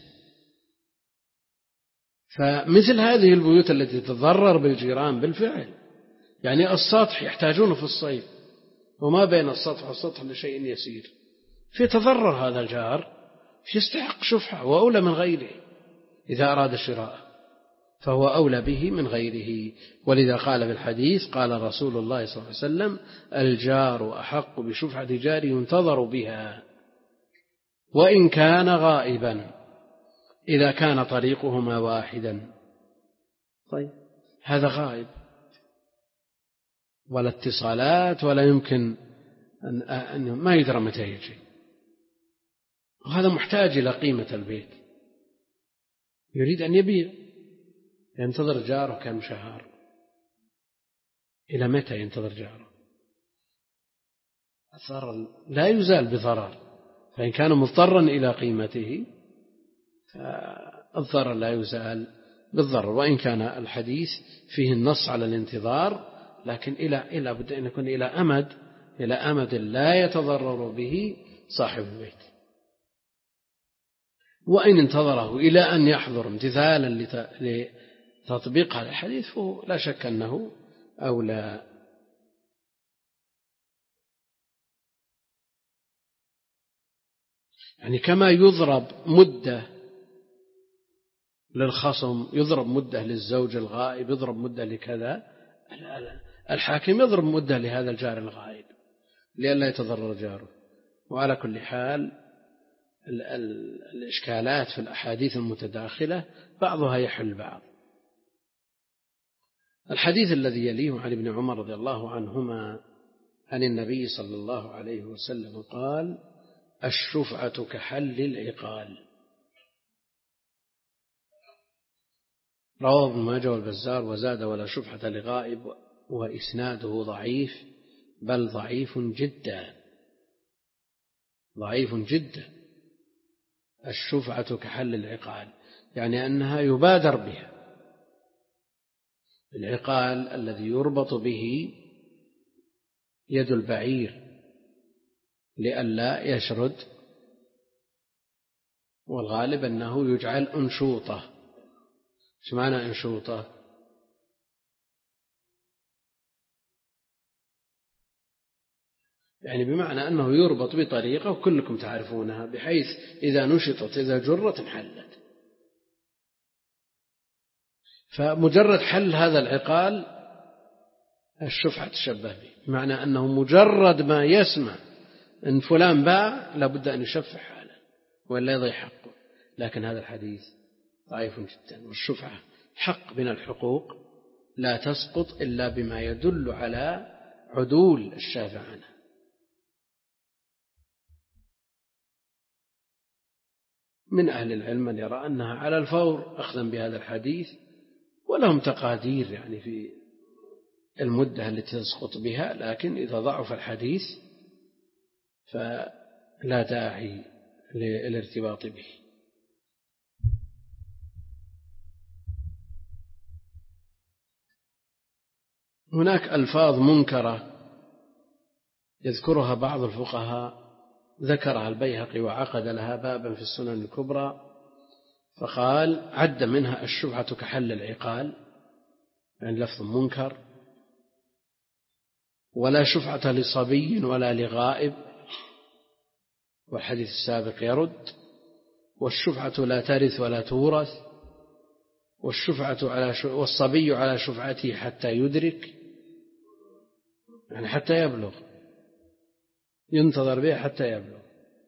فمثل هذه البيوت التي تتضرر بالجيران بالفعل، يعني السطح يحتاجونه في الصيف وما بين السطح والسطح لشيء يسير، في تضرر هذا الجار يستحق شفعة وأولى من غيره إذا أراد شراءه، فهو أولى به من غيره. ولذا قال في الحديث قال رسول الله صلى الله عليه وسلم الجار أحق بشفعة جار ينتظر بها وإن كان غائبا إذا كان طريقهما واحدا. طيب هذا غائب ولا اتصالات ولا يمكن أن, أن ما يدرى متى يجي، وهذا محتاج إلى قيمة البيت، يريد أن يبيع، ينتظر جاره كم شهر، إلى متى ينتظر جاره؟ الضرر لا يزال بضرر، فإن كان مضطرا إلى قيمته فالضرر لا يزال بالضرر. وإن كان الحديث فيه النص على الانتظار، لكن إلى إلى بد أن يكون إلى أمد إلى أمد لا يتضرر به صاحب البيت. وإن انتظره إلى أن يحضر امتثالا لتطبيق هذا الحديث فهو لا شك أنه أولى. يعني كما يضرب مدة للخصم، يضرب مدة للزوج الغائب، يضرب مدة لكذا، الحاكم يضرب مدة لهذا الجار الغائب لئلا يتضرر جاره. وعلى كل حال الإشكالات في الأحاديث المتداخلة بعضها يحل بعض. الحديث الذي يليه عن ابن عمر رضي الله عنهما عن النبي صلى الله عليه وسلم قال الشفعة كحل العقال، رواه ابن ماجه والبزار وزاد ولا شفعة لغائب، وإسناده ضعيف بل ضعيف جدا ضعيف جدا. الشفعة كحل العقال يعني أنها يبادر بها، العقال الذي يربط به يد البعير لئلا يشرد، والغالب أنه يجعل أنشوطة. ايش معنى أنشوطة؟ يعني بمعنى أنه يربط بطريقة وكلكم تعرفونها، بحيث إذا نشطت إذا جرت انحلت. فمجرد حل هذا العقال الشفعة تشبه به، بمعنى أنه مجرد ما يسمع أن فلان باع لابد أن يشفع حاله ولا يضيع حقه. لكن هذا الحديث ضعيف جدا، والشفعة حق من الحقوق لا تسقط إلا بما يدل على عدول الشافع عنها. من أهل العلم من يرى أنها على الفور أخذا بهذا الحديث، ولهم تقادير يعني في المدة التي تسقط بها، لكن إذا ضعف الحديث فلا داعي للارتباط به. هناك ألفاظ منكرة يذكرها بعض الفقهاء، ذكرها البيهقي وعقد لها بابا في السنن الكبرى، فقال عد منها الشفعة كحل العقال، يعني لفظ منكر. ولا شفعة لصبي ولا لغائب، والحديث السابق يرد. والشفعة لا ترث ولا تورث. والشفعة على ش... والصبي على شفعته حتى يدرك، يعني حتى يبلغ، ينتظر به حتى يبلغ.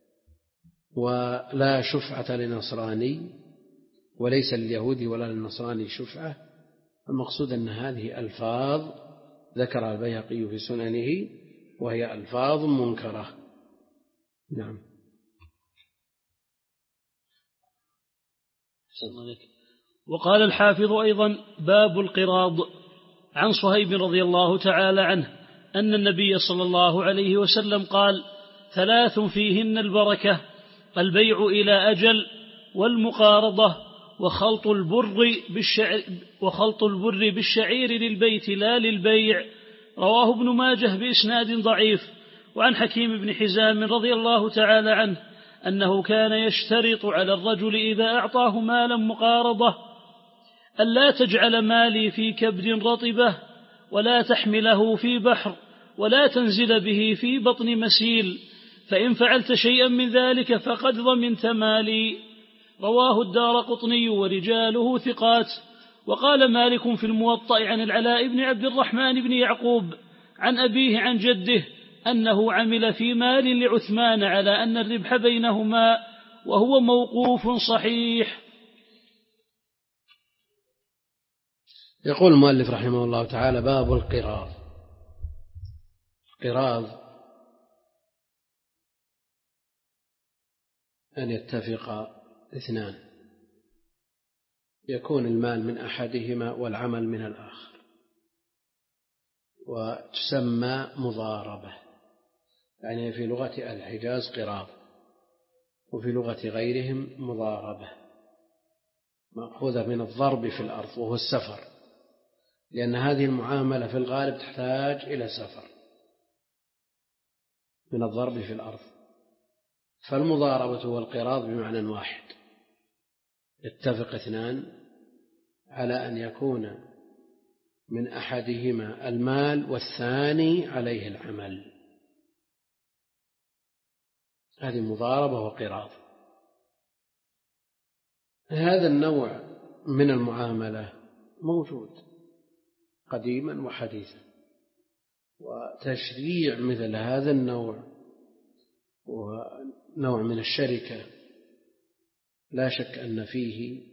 ولا شفعة لنصراني، وليس لليهودي ولا للنصراني شفعة. المقصود أن هذه ألفاظ ذكر البيهقي في سننه وهي ألفاظ منكرة. نعم. وقال الحافظ أيضا: باب القراض. عن صهيب رضي الله تعالى عنه أن النبي صلى الله عليه وسلم قال: ثلاث فيهن البركة: البيع إلى أجل، والمقارضة، وخلط البر بالشعير, وخلط البر بالشعير للبيت لا للبيع. رواه ابن ماجه بإسناد ضعيف. وعن حكيم بن حزام رضي الله تعالى عنه أنه كان يشترط على الرجل إذا أعطاه مالا مقارضة: ألا تجعل مالي في كبد رطبة، ولا تحمله في بحر، ولا تنزل به في بطن مسيل، فإن فعلت شيئا من ذلك فقد ضمنت مالي. رواه الدارقطني ورجاله ثقات. وقال مالك في الموطأ عن العلاء بن عبد الرحمن بن يعقوب عن أبيه عن جده أنه عمل في مال لعثمان على أن الربح بينهما، وهو موقوف صحيح. يقول المؤلف رحمه الله تعالى: باب القراض. القراض أن يتفق اثنان، يكون المال من أحدهما والعمل من الآخر، وتسمى مضاربة. يعني في لغة الحجاز قراض، وفي لغة غيرهم مضاربة، مأخوذة من الضرب في الأرض وهو السفر، لأن هذه المعاملة في الغالب تحتاج إلى سفر من الضرب في الأرض. فالمضاربة والقراض بمعنى واحد، يتفق اثنان على أن يكون من أحدهما المال والثاني عليه العمل، هذه مضاربة وقراض. هذا النوع من المعاملة موجود قديما وحديثا، وتشريع مثل هذا النوع ونوع من الشركة لا شك أن فيه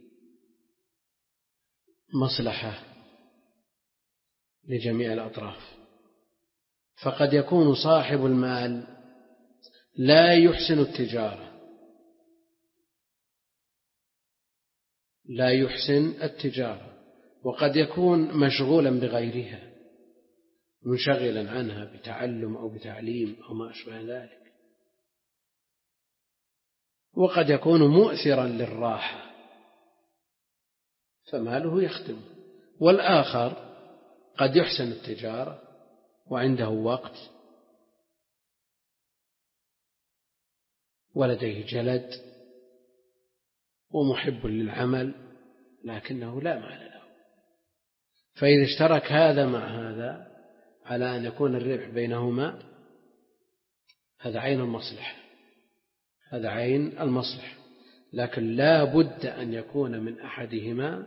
مصلحة لجميع الأطراف. فقد يكون صاحب المال لا يحسن التجارة لا يحسن التجارة وقد يكون مشغولا بغيرها، منشغلا عنها بتعلم أو بتعليم أو ما أشبه ذلك، وقد يكون مؤثرا للراحة فماله يخدم. والآخر قد يحسن التجارة وعنده وقت ولديه جلد ومحب للعمل لكنه لا مال له، فإذا اشترك هذا مع هذا على أن يكون الربح بينهما هذا عين المصلحة، هذا عين المصلحة، لكن لا بد أن يكون من أحدهما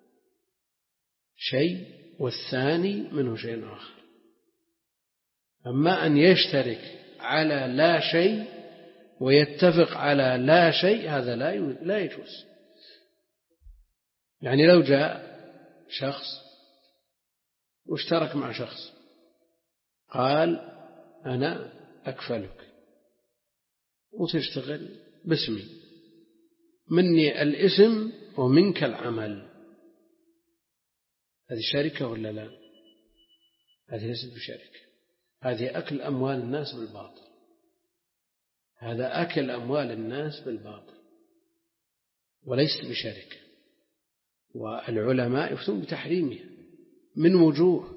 شيء والثاني منه شيء آخر. أما أن يشترك على لا شيء ويتفق على لا شيء هذا لا لا يجوز. يعني لو جاء شخص واشترك مع شخص قال أنا أكفلك وتشتغل باسمي، مني الاسم ومنك العمل، هذه شركة ولا لا؟ هذه ليست بشركة، هذه أكل أموال الناس بالباطل، هذا أكل أموال الناس بالباطل وليست بشركة. والعلماء يفتون بتحريمها من وجوه،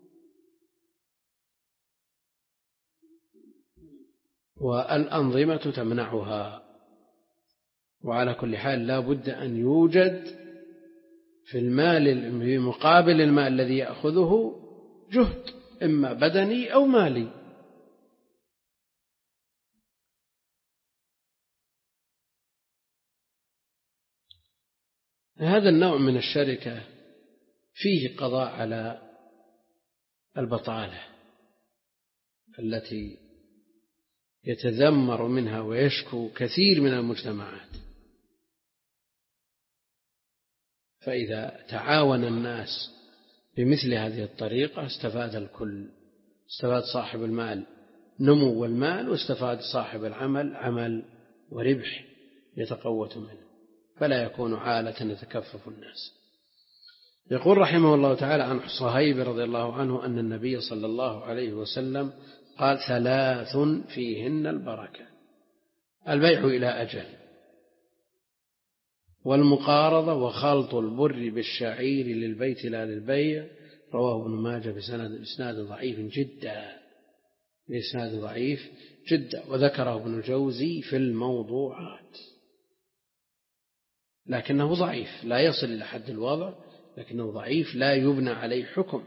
والأنظمة تمنعها. وعلى كل حال لا بد أن يوجد في المال بمقابل المال الذي يأخذه جهد إما بدني أو مالي. هذا النوع من الشركة فيه قضاء على البطالة التي يتذمر منها ويشكو كثير من المجتمعات. فإذا تعاون الناس بمثل هذه الطريقة استفاد الكل، استفاد صاحب المال نمو المال، واستفاد صاحب العمل عمل وربح يتقوت منه، فلا يكون عالة يتكفف الناس. يقول رحمه الله تعالى عن صهيب رضي الله عنه أن النبي صلى الله عليه وسلم قال ثلاث فيهن البركة: البيع إلى أجل، والمقارضة، وخلط البر بالشعير للبيت لا للبيع. رواه ابن ماجه بإسناد ضعيف جدا، بإسناد ضعيف جدا، وذكره ابن الجوزي في الموضوعات، لكنه ضعيف لا يصل إلى حد الوضع، لكنه ضعيف لا يبنى عليه حكم،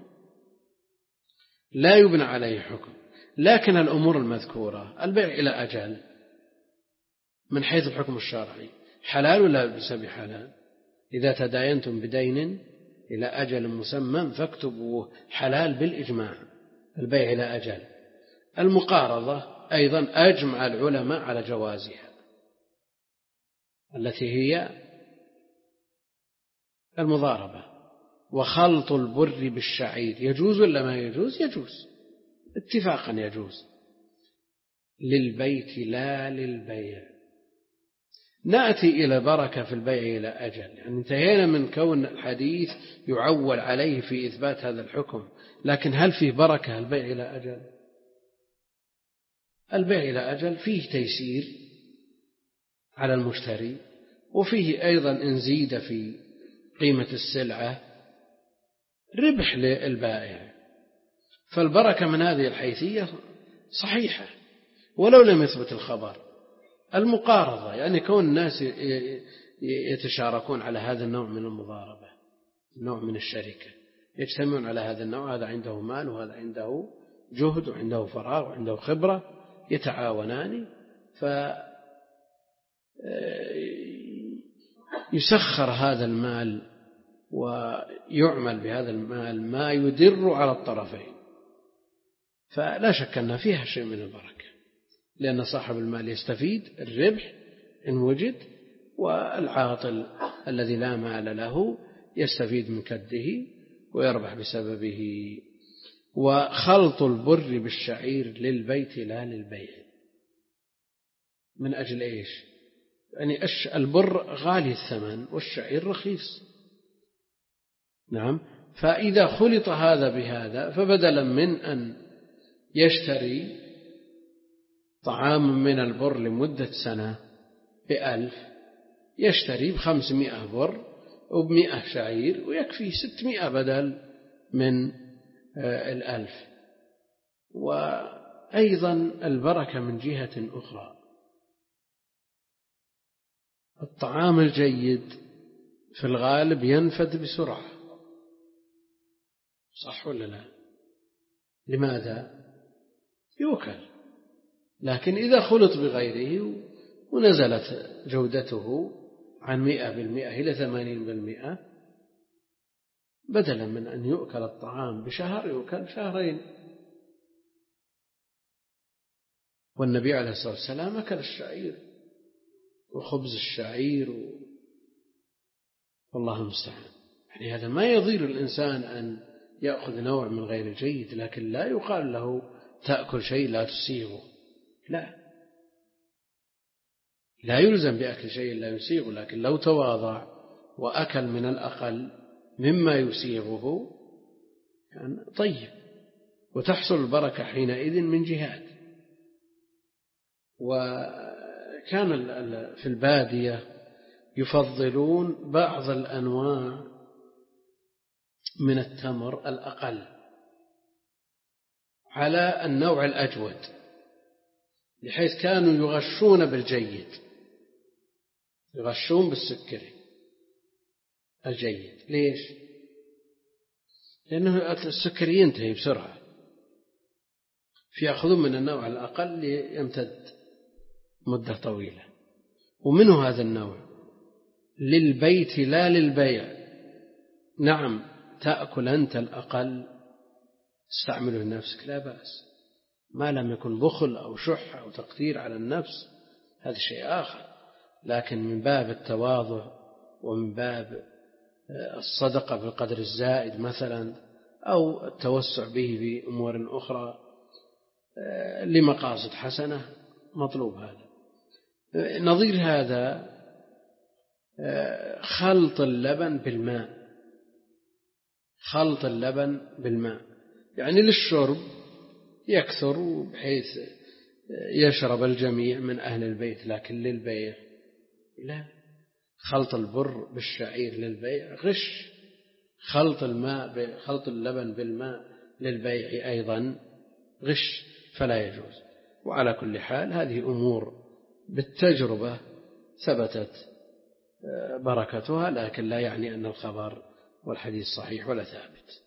لا يبنى عليه حكم. لكن الأمور المذكورة البيع إلى أجل من حيث الحكم الشرعي حلال ولا ليس بحلال؟ إذا تداينتم بدين إلى أجل مسمى فاكتبوه، حلال بالإجماع البيع إلى أجل. المقارضة أيضا أجمع العلماء على جوازها، التي هي المضاربة. وخلط البر بالشعير يجوز ولا ما يجوز؟ يجوز اتفاقا، يجوز للبيت لا للبيع. نأتي إلى بركة في البيع إلى أجل، يعني انتهينا من كون الحديث يعول عليه في إثبات هذا الحكم، لكن هل فيه بركة البيع إلى أجل؟ البيع إلى أجل فيه تيسير على المشتري، وفيه أيضا إن زيد في قيمة السلعة ربح للبائع، فالبركة من هذه الحيثية صحيحة ولو لم يثبت الخبر. المقارضة يعني كون الناس يتشاركون على هذا النوع من المضاربة، نوع من الشركة، يجتمعون على هذا النوع، هذا عنده مال وهذا عنده جهد وعنده فراغ وعنده خبرة، يتعاونان فيسخر هذا المال ويعمل بهذا المال ما يدر على الطرفين، فلا شك أن فيها شيء من البركة، لأن صاحب المال يستفيد الربح إن وجد، والعاطل الذي لا مال له يستفيد من كده ويربح بسببه. وخلط البر بالشعير للبيت لا للبيع، من أجل إيش؟ يعني البر غالي الثمن والشعير رخيص، نعم، فإذا خلط هذا بهذا فبدلا من أن يشتري طعام من البر لمدة سنة بألف يشتري بخمسمائة بر وبمئة شعير ويكفي ستمائة بدل من الألف. وأيضا البركة من جهة أخرى، الطعام الجيد في الغالب ينفد بسرعة، صح ولا لا؟ لماذا؟ يؤكل، لكن إذا خلط بغيره ونزلت جودته عن مئة بالمئة إلى ثمانين بالمئة، بدلا من أن يؤكل الطعام بشهر يؤكل شهرين. والنبي عليه الصلاة والسلام أكل الشعير وخبز الشعير و... والله المستعان. يعني هذا ما يضير الإنسان أن يأخذ نوع من غير الجيد، لكن لا يقال له تأكل شيء لا تسيغه، لا لا يلزم بأكل شيء لا يسيغه، لكن لو تواضع وأكل من الأقل مما يسيغه كان طيب، وتحصل البركة حينئذ من جهاد. وكان في البادية يفضلون بعض الأنواع من التمر الأقل على النوع الأجود، بحيث كانوا يغشون بالجيد، يغشون بالسكري الجيد. ليش؟ لأنه السكر ينتهي بسرعة، فيأخذون من النوع الأقل يمتد مدة طويلة. ومنه هذا النوع للبيت لا للبيع. نعم تأكل أنت الأقل تستعمله لنفسك لا بأس، ما لم يكن بخل أو شح أو تقدير على النفس، هذا شيء آخر. لكن من باب التواضع ومن باب الصدقة بالقدر الزائد مثلا، أو التوسع به بأمور أخرى لمقاصد حسنة، مطلوب هذا. نظير هذا خلط اللبن بالماء، خلط اللبن بالماء يعني للشرب يكثر بحيث يشرب الجميع من أهل البيت، لكن للبيع لا. خلط البر بالشعير للبيع غش، خلط الماء خلط اللبن بالماء للبيع أيضا غش، فلا يجوز. وعلى كل حال هذه أمور بالتجربة ثبتت بركتها، لكن لا يعني أن الخبر والحديث صحيح ولا ثابت.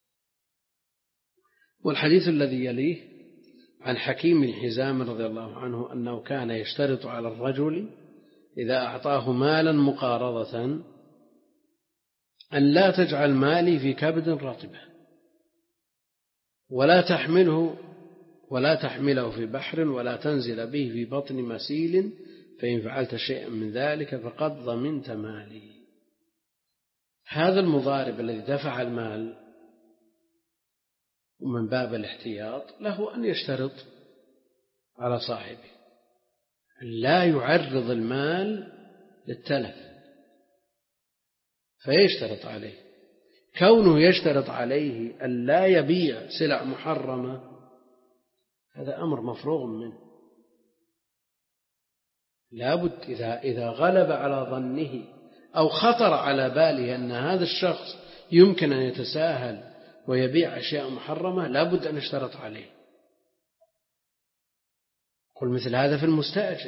والحديث الذي يليه عن حكيم بن حزام رضي الله عنه أنه كان يشترط على الرجل إذا أعطاه مالا مقارضة أن لا تجعل مالي في كبد رطبة ولا تحمله ولا تحمله في بحر ولا تنزل به في بطن مسيل، فإن فعلت شيئا من ذلك فقد ضمنت مالي. هذا المضارب الذي دفع المال ومن باب الاحتياط له أن يشترط على صاحبه لا يعرض المال للتلف، فيشترط عليه. كونه يشترط عليه أن لا يبيع سلع محرمة هذا أمر مفروغ منه، لابد إذا, إذا غلب على ظنه أو خطر على باله أن هذا الشخص يمكن أن يتساهل ويبيع أشياء محرمة لابد أن يشترط عليه. قل مثل هذا في المستأجر،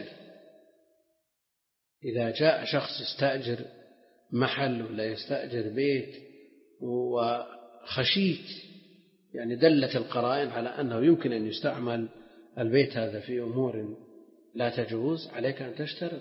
إذا جاء شخص يستأجر محل ولا يستأجر بيت وخشيت يعني دلت القرائن على أنه يمكن أن يستعمل البيت هذا في أمور لا تجوز، عليك أن تشترط،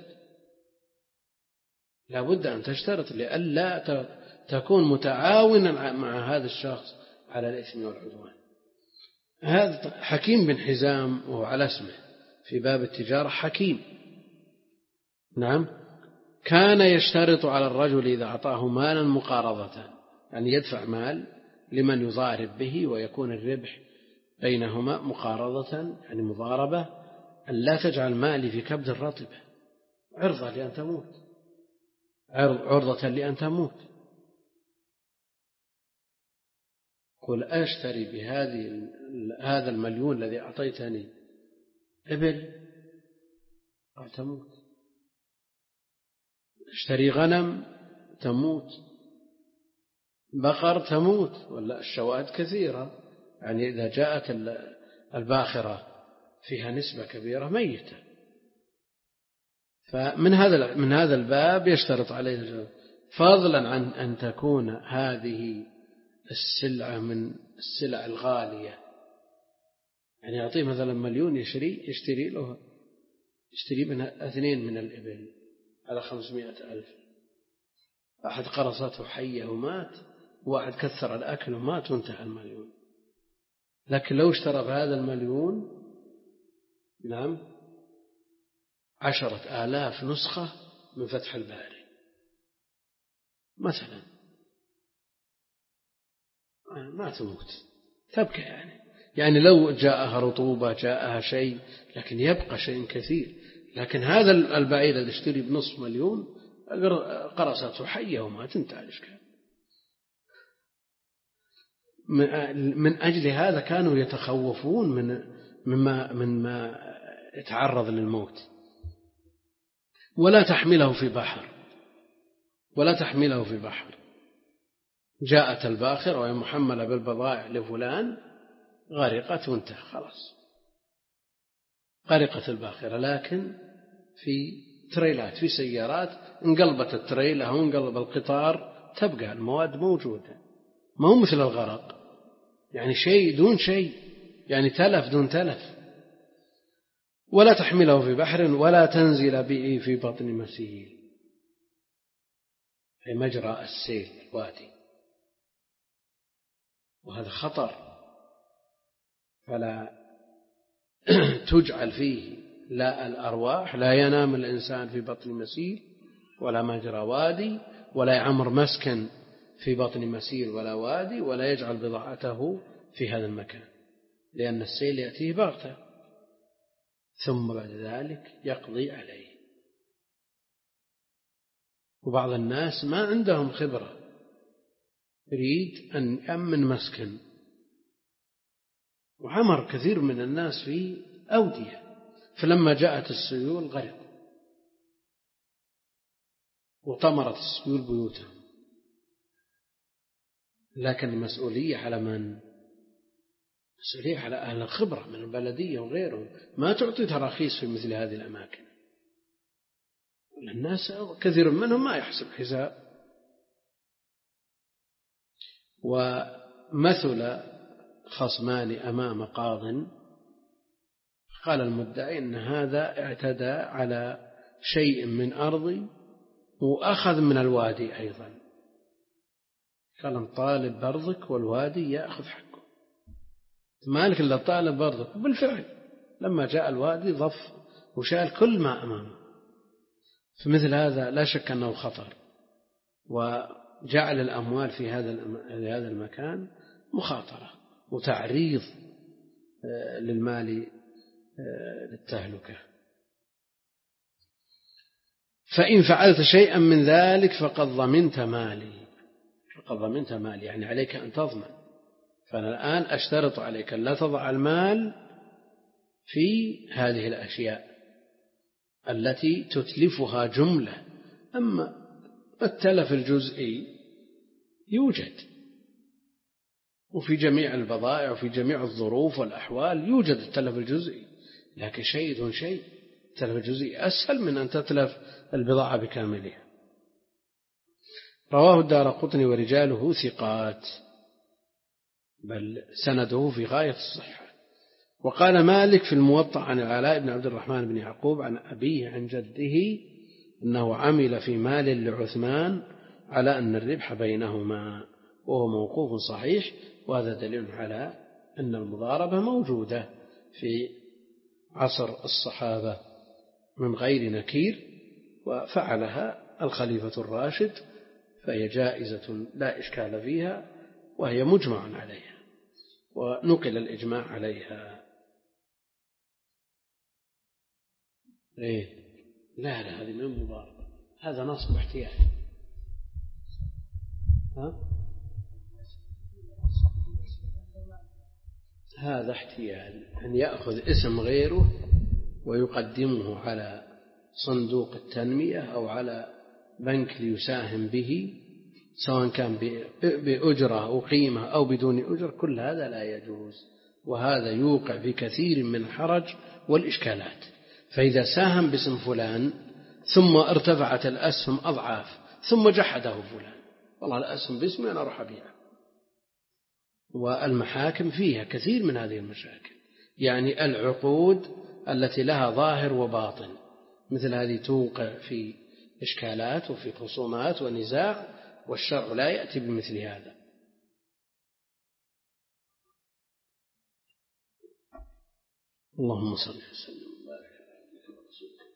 لابد أن تشترط لئلا تكون متعاونا مع هذا الشخص على الإثم والعدوان. هذا حكيم بن حزام وهو على اسمه في باب التجارة حكيم، نعم، كان يشترط على الرجل إذا أعطاه مالا مقارضة يعني يدفع مال لمن يضارب به ويكون الربح بينهما مقارضة يعني مضاربة، أن لا تجعل مالي في كبد الرطبة عرضة لأن تموت، عرضة لأن تموت. قل أشتري بهذه هذا المليون الذي أعطيتني إبل قال تموت، اشتري غنم تموت، بقر تموت، ولا الشوائد كثيرة يعني إذا جاءت الباخرة فيها نسبة كبيرة ميتة، فمن هذا من هذا الباب يشترط عليه الجواز، فضلا عن أن تكون هذه السلعة من السلع الغالية، يعني يعطيه مثلا مليون يشتري يشتري له يشتري منها اثنين من الإبل على خمسمائة ألف، أحد قرصته حية ومات، واحد كثر الأكل ومات وانتهى المليون. لكن لو اشترى بهذا المليون نعم عشرة آلاف نسخة من فتح الباري مثلا ما تموت تبقى، يعني يعني لو جاءها رطوبة جاءها شيء لكن يبقى شيء كثير. لكن هذا البعير الذي اشتري بنصف مليون قرصته حية وما تنتهى الإشكال. من أجل هذا كانوا يتخوفون من مما مما يتعرض للموت. ولا تحمله في بحر ولا تحمله في بحر جاءت الباخرة وهي محملة بالبضائع لفلان غرقت وانتهى خلاص، غرقت الباخرة. لكن في تريلات في سيارات انقلبت التريلة أو انقلب القطار تبقى المواد موجودة، ما هو مثل الغرق، يعني شيء دون شيء، يعني تلف دون تلف. ولا تحمله في بحر ولا تنزل به في بطن مسيل، في مجرى السيل الوادي، وهذا خطر، فلا تجعل فيه لا الأرواح، لا ينام الإنسان في بطن مسيل ولا مجرى وادي، ولا يعمر مسكن في بطن مسيل ولا وادي، ولا يجعل بضاعته في هذا المكان، لأن السيل يأتيه بغتة ثم بعد ذلك يقضي عليه. وبعض الناس ما عندهم خبرة، يريد أن يأمن مسكن، وعمر كثير من الناس في أودية، فلما جاءت السيول غرقوا وطمرت السيول بيوتهم. لكن المسؤولية على من؟ مسؤولية على أهل الخبرة من البلدية وغيرهم، ما تعطي تراخيص في مثل هذه الأماكن. الناس كثير منهم ما يحسب حساب. ومثل خصمان أمام قاض، قال المدعي إن هذا اعتدى على شيء من أرضي وأخذ من الوادي أيضا، قال نطالب برضك والوادي يأخذ حقه، مالك إلا طالب برضك. بالفعل لما جاء الوادي ضف وشال كل ما أمامه. فمثل هذا لا شك أنه خطر، وجعل الأموال في هذا هذا المكان مخاطرة وتعريض للمال للتهلكة. فإن فعلت شيئا من ذلك فقد ضمنت مالي، فقد ضمنت مالي يعني عليك أن تضمن. فأنا الآن أشترط عليك أن لا تضع المال في هذه الأشياء التي تتلفها جملة. أما التلف الجزئي يوجد، وفي جميع البضائع وفي جميع الظروف والأحوال يوجد التلف الجزئي، لكن شيء دون شيء. التلف الجزئي أسهل من أن تتلف البضاعة بكاملها. رواه الدارقطني ورجاله ثقات، بل سنده في غاية الصحة. وقال مالك في الموطأ عن العلاء بن عبد الرحمن بن يعقوب عن أبيه عن جده أنه عمل في مال لعثمان على أن الربح بينهما، وهو موقوف صحيح. وهذا دليل على أن المضاربة موجودة في عصر الصحابة من غير نكير، وفعلها الخليفة الراشد، فهي جائزة لا إشكال فيها، وهي مجمع عليها، ونقل الإجماع عليها. إيه؟ لا لا، هذه من مضاربة، هذا نصب احتياج. ها؟ هذا احتيال، أن يأخذ اسم غيره ويقدمه على صندوق التنمية أو على بنك ليساهم به، سواء كان بأجرة أو قيمة أو بدون أجر، كل هذا لا يجوز، وهذا يوقع في كثير من الحرج والإشكالات. فإذا ساهم باسم فلان ثم ارتفعت الأسهم أضعاف ثم جحده فلان، والله الأسهم باسمي أنا أروح أبيعها. والمحاكم فيها كثير من هذه المشاكل، يعني العقود التي لها ظاهر وباطن مثل هذه توقع في إشكالات وفي خصومات ونزاع، والشرع لا يأتي بمثل هذا. اللهم صل وسلم وبارك على عبدك ورسولك.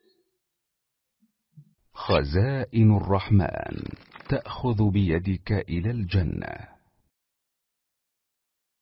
خزائن الرحمن تأخذ بيدك إلى الجنة.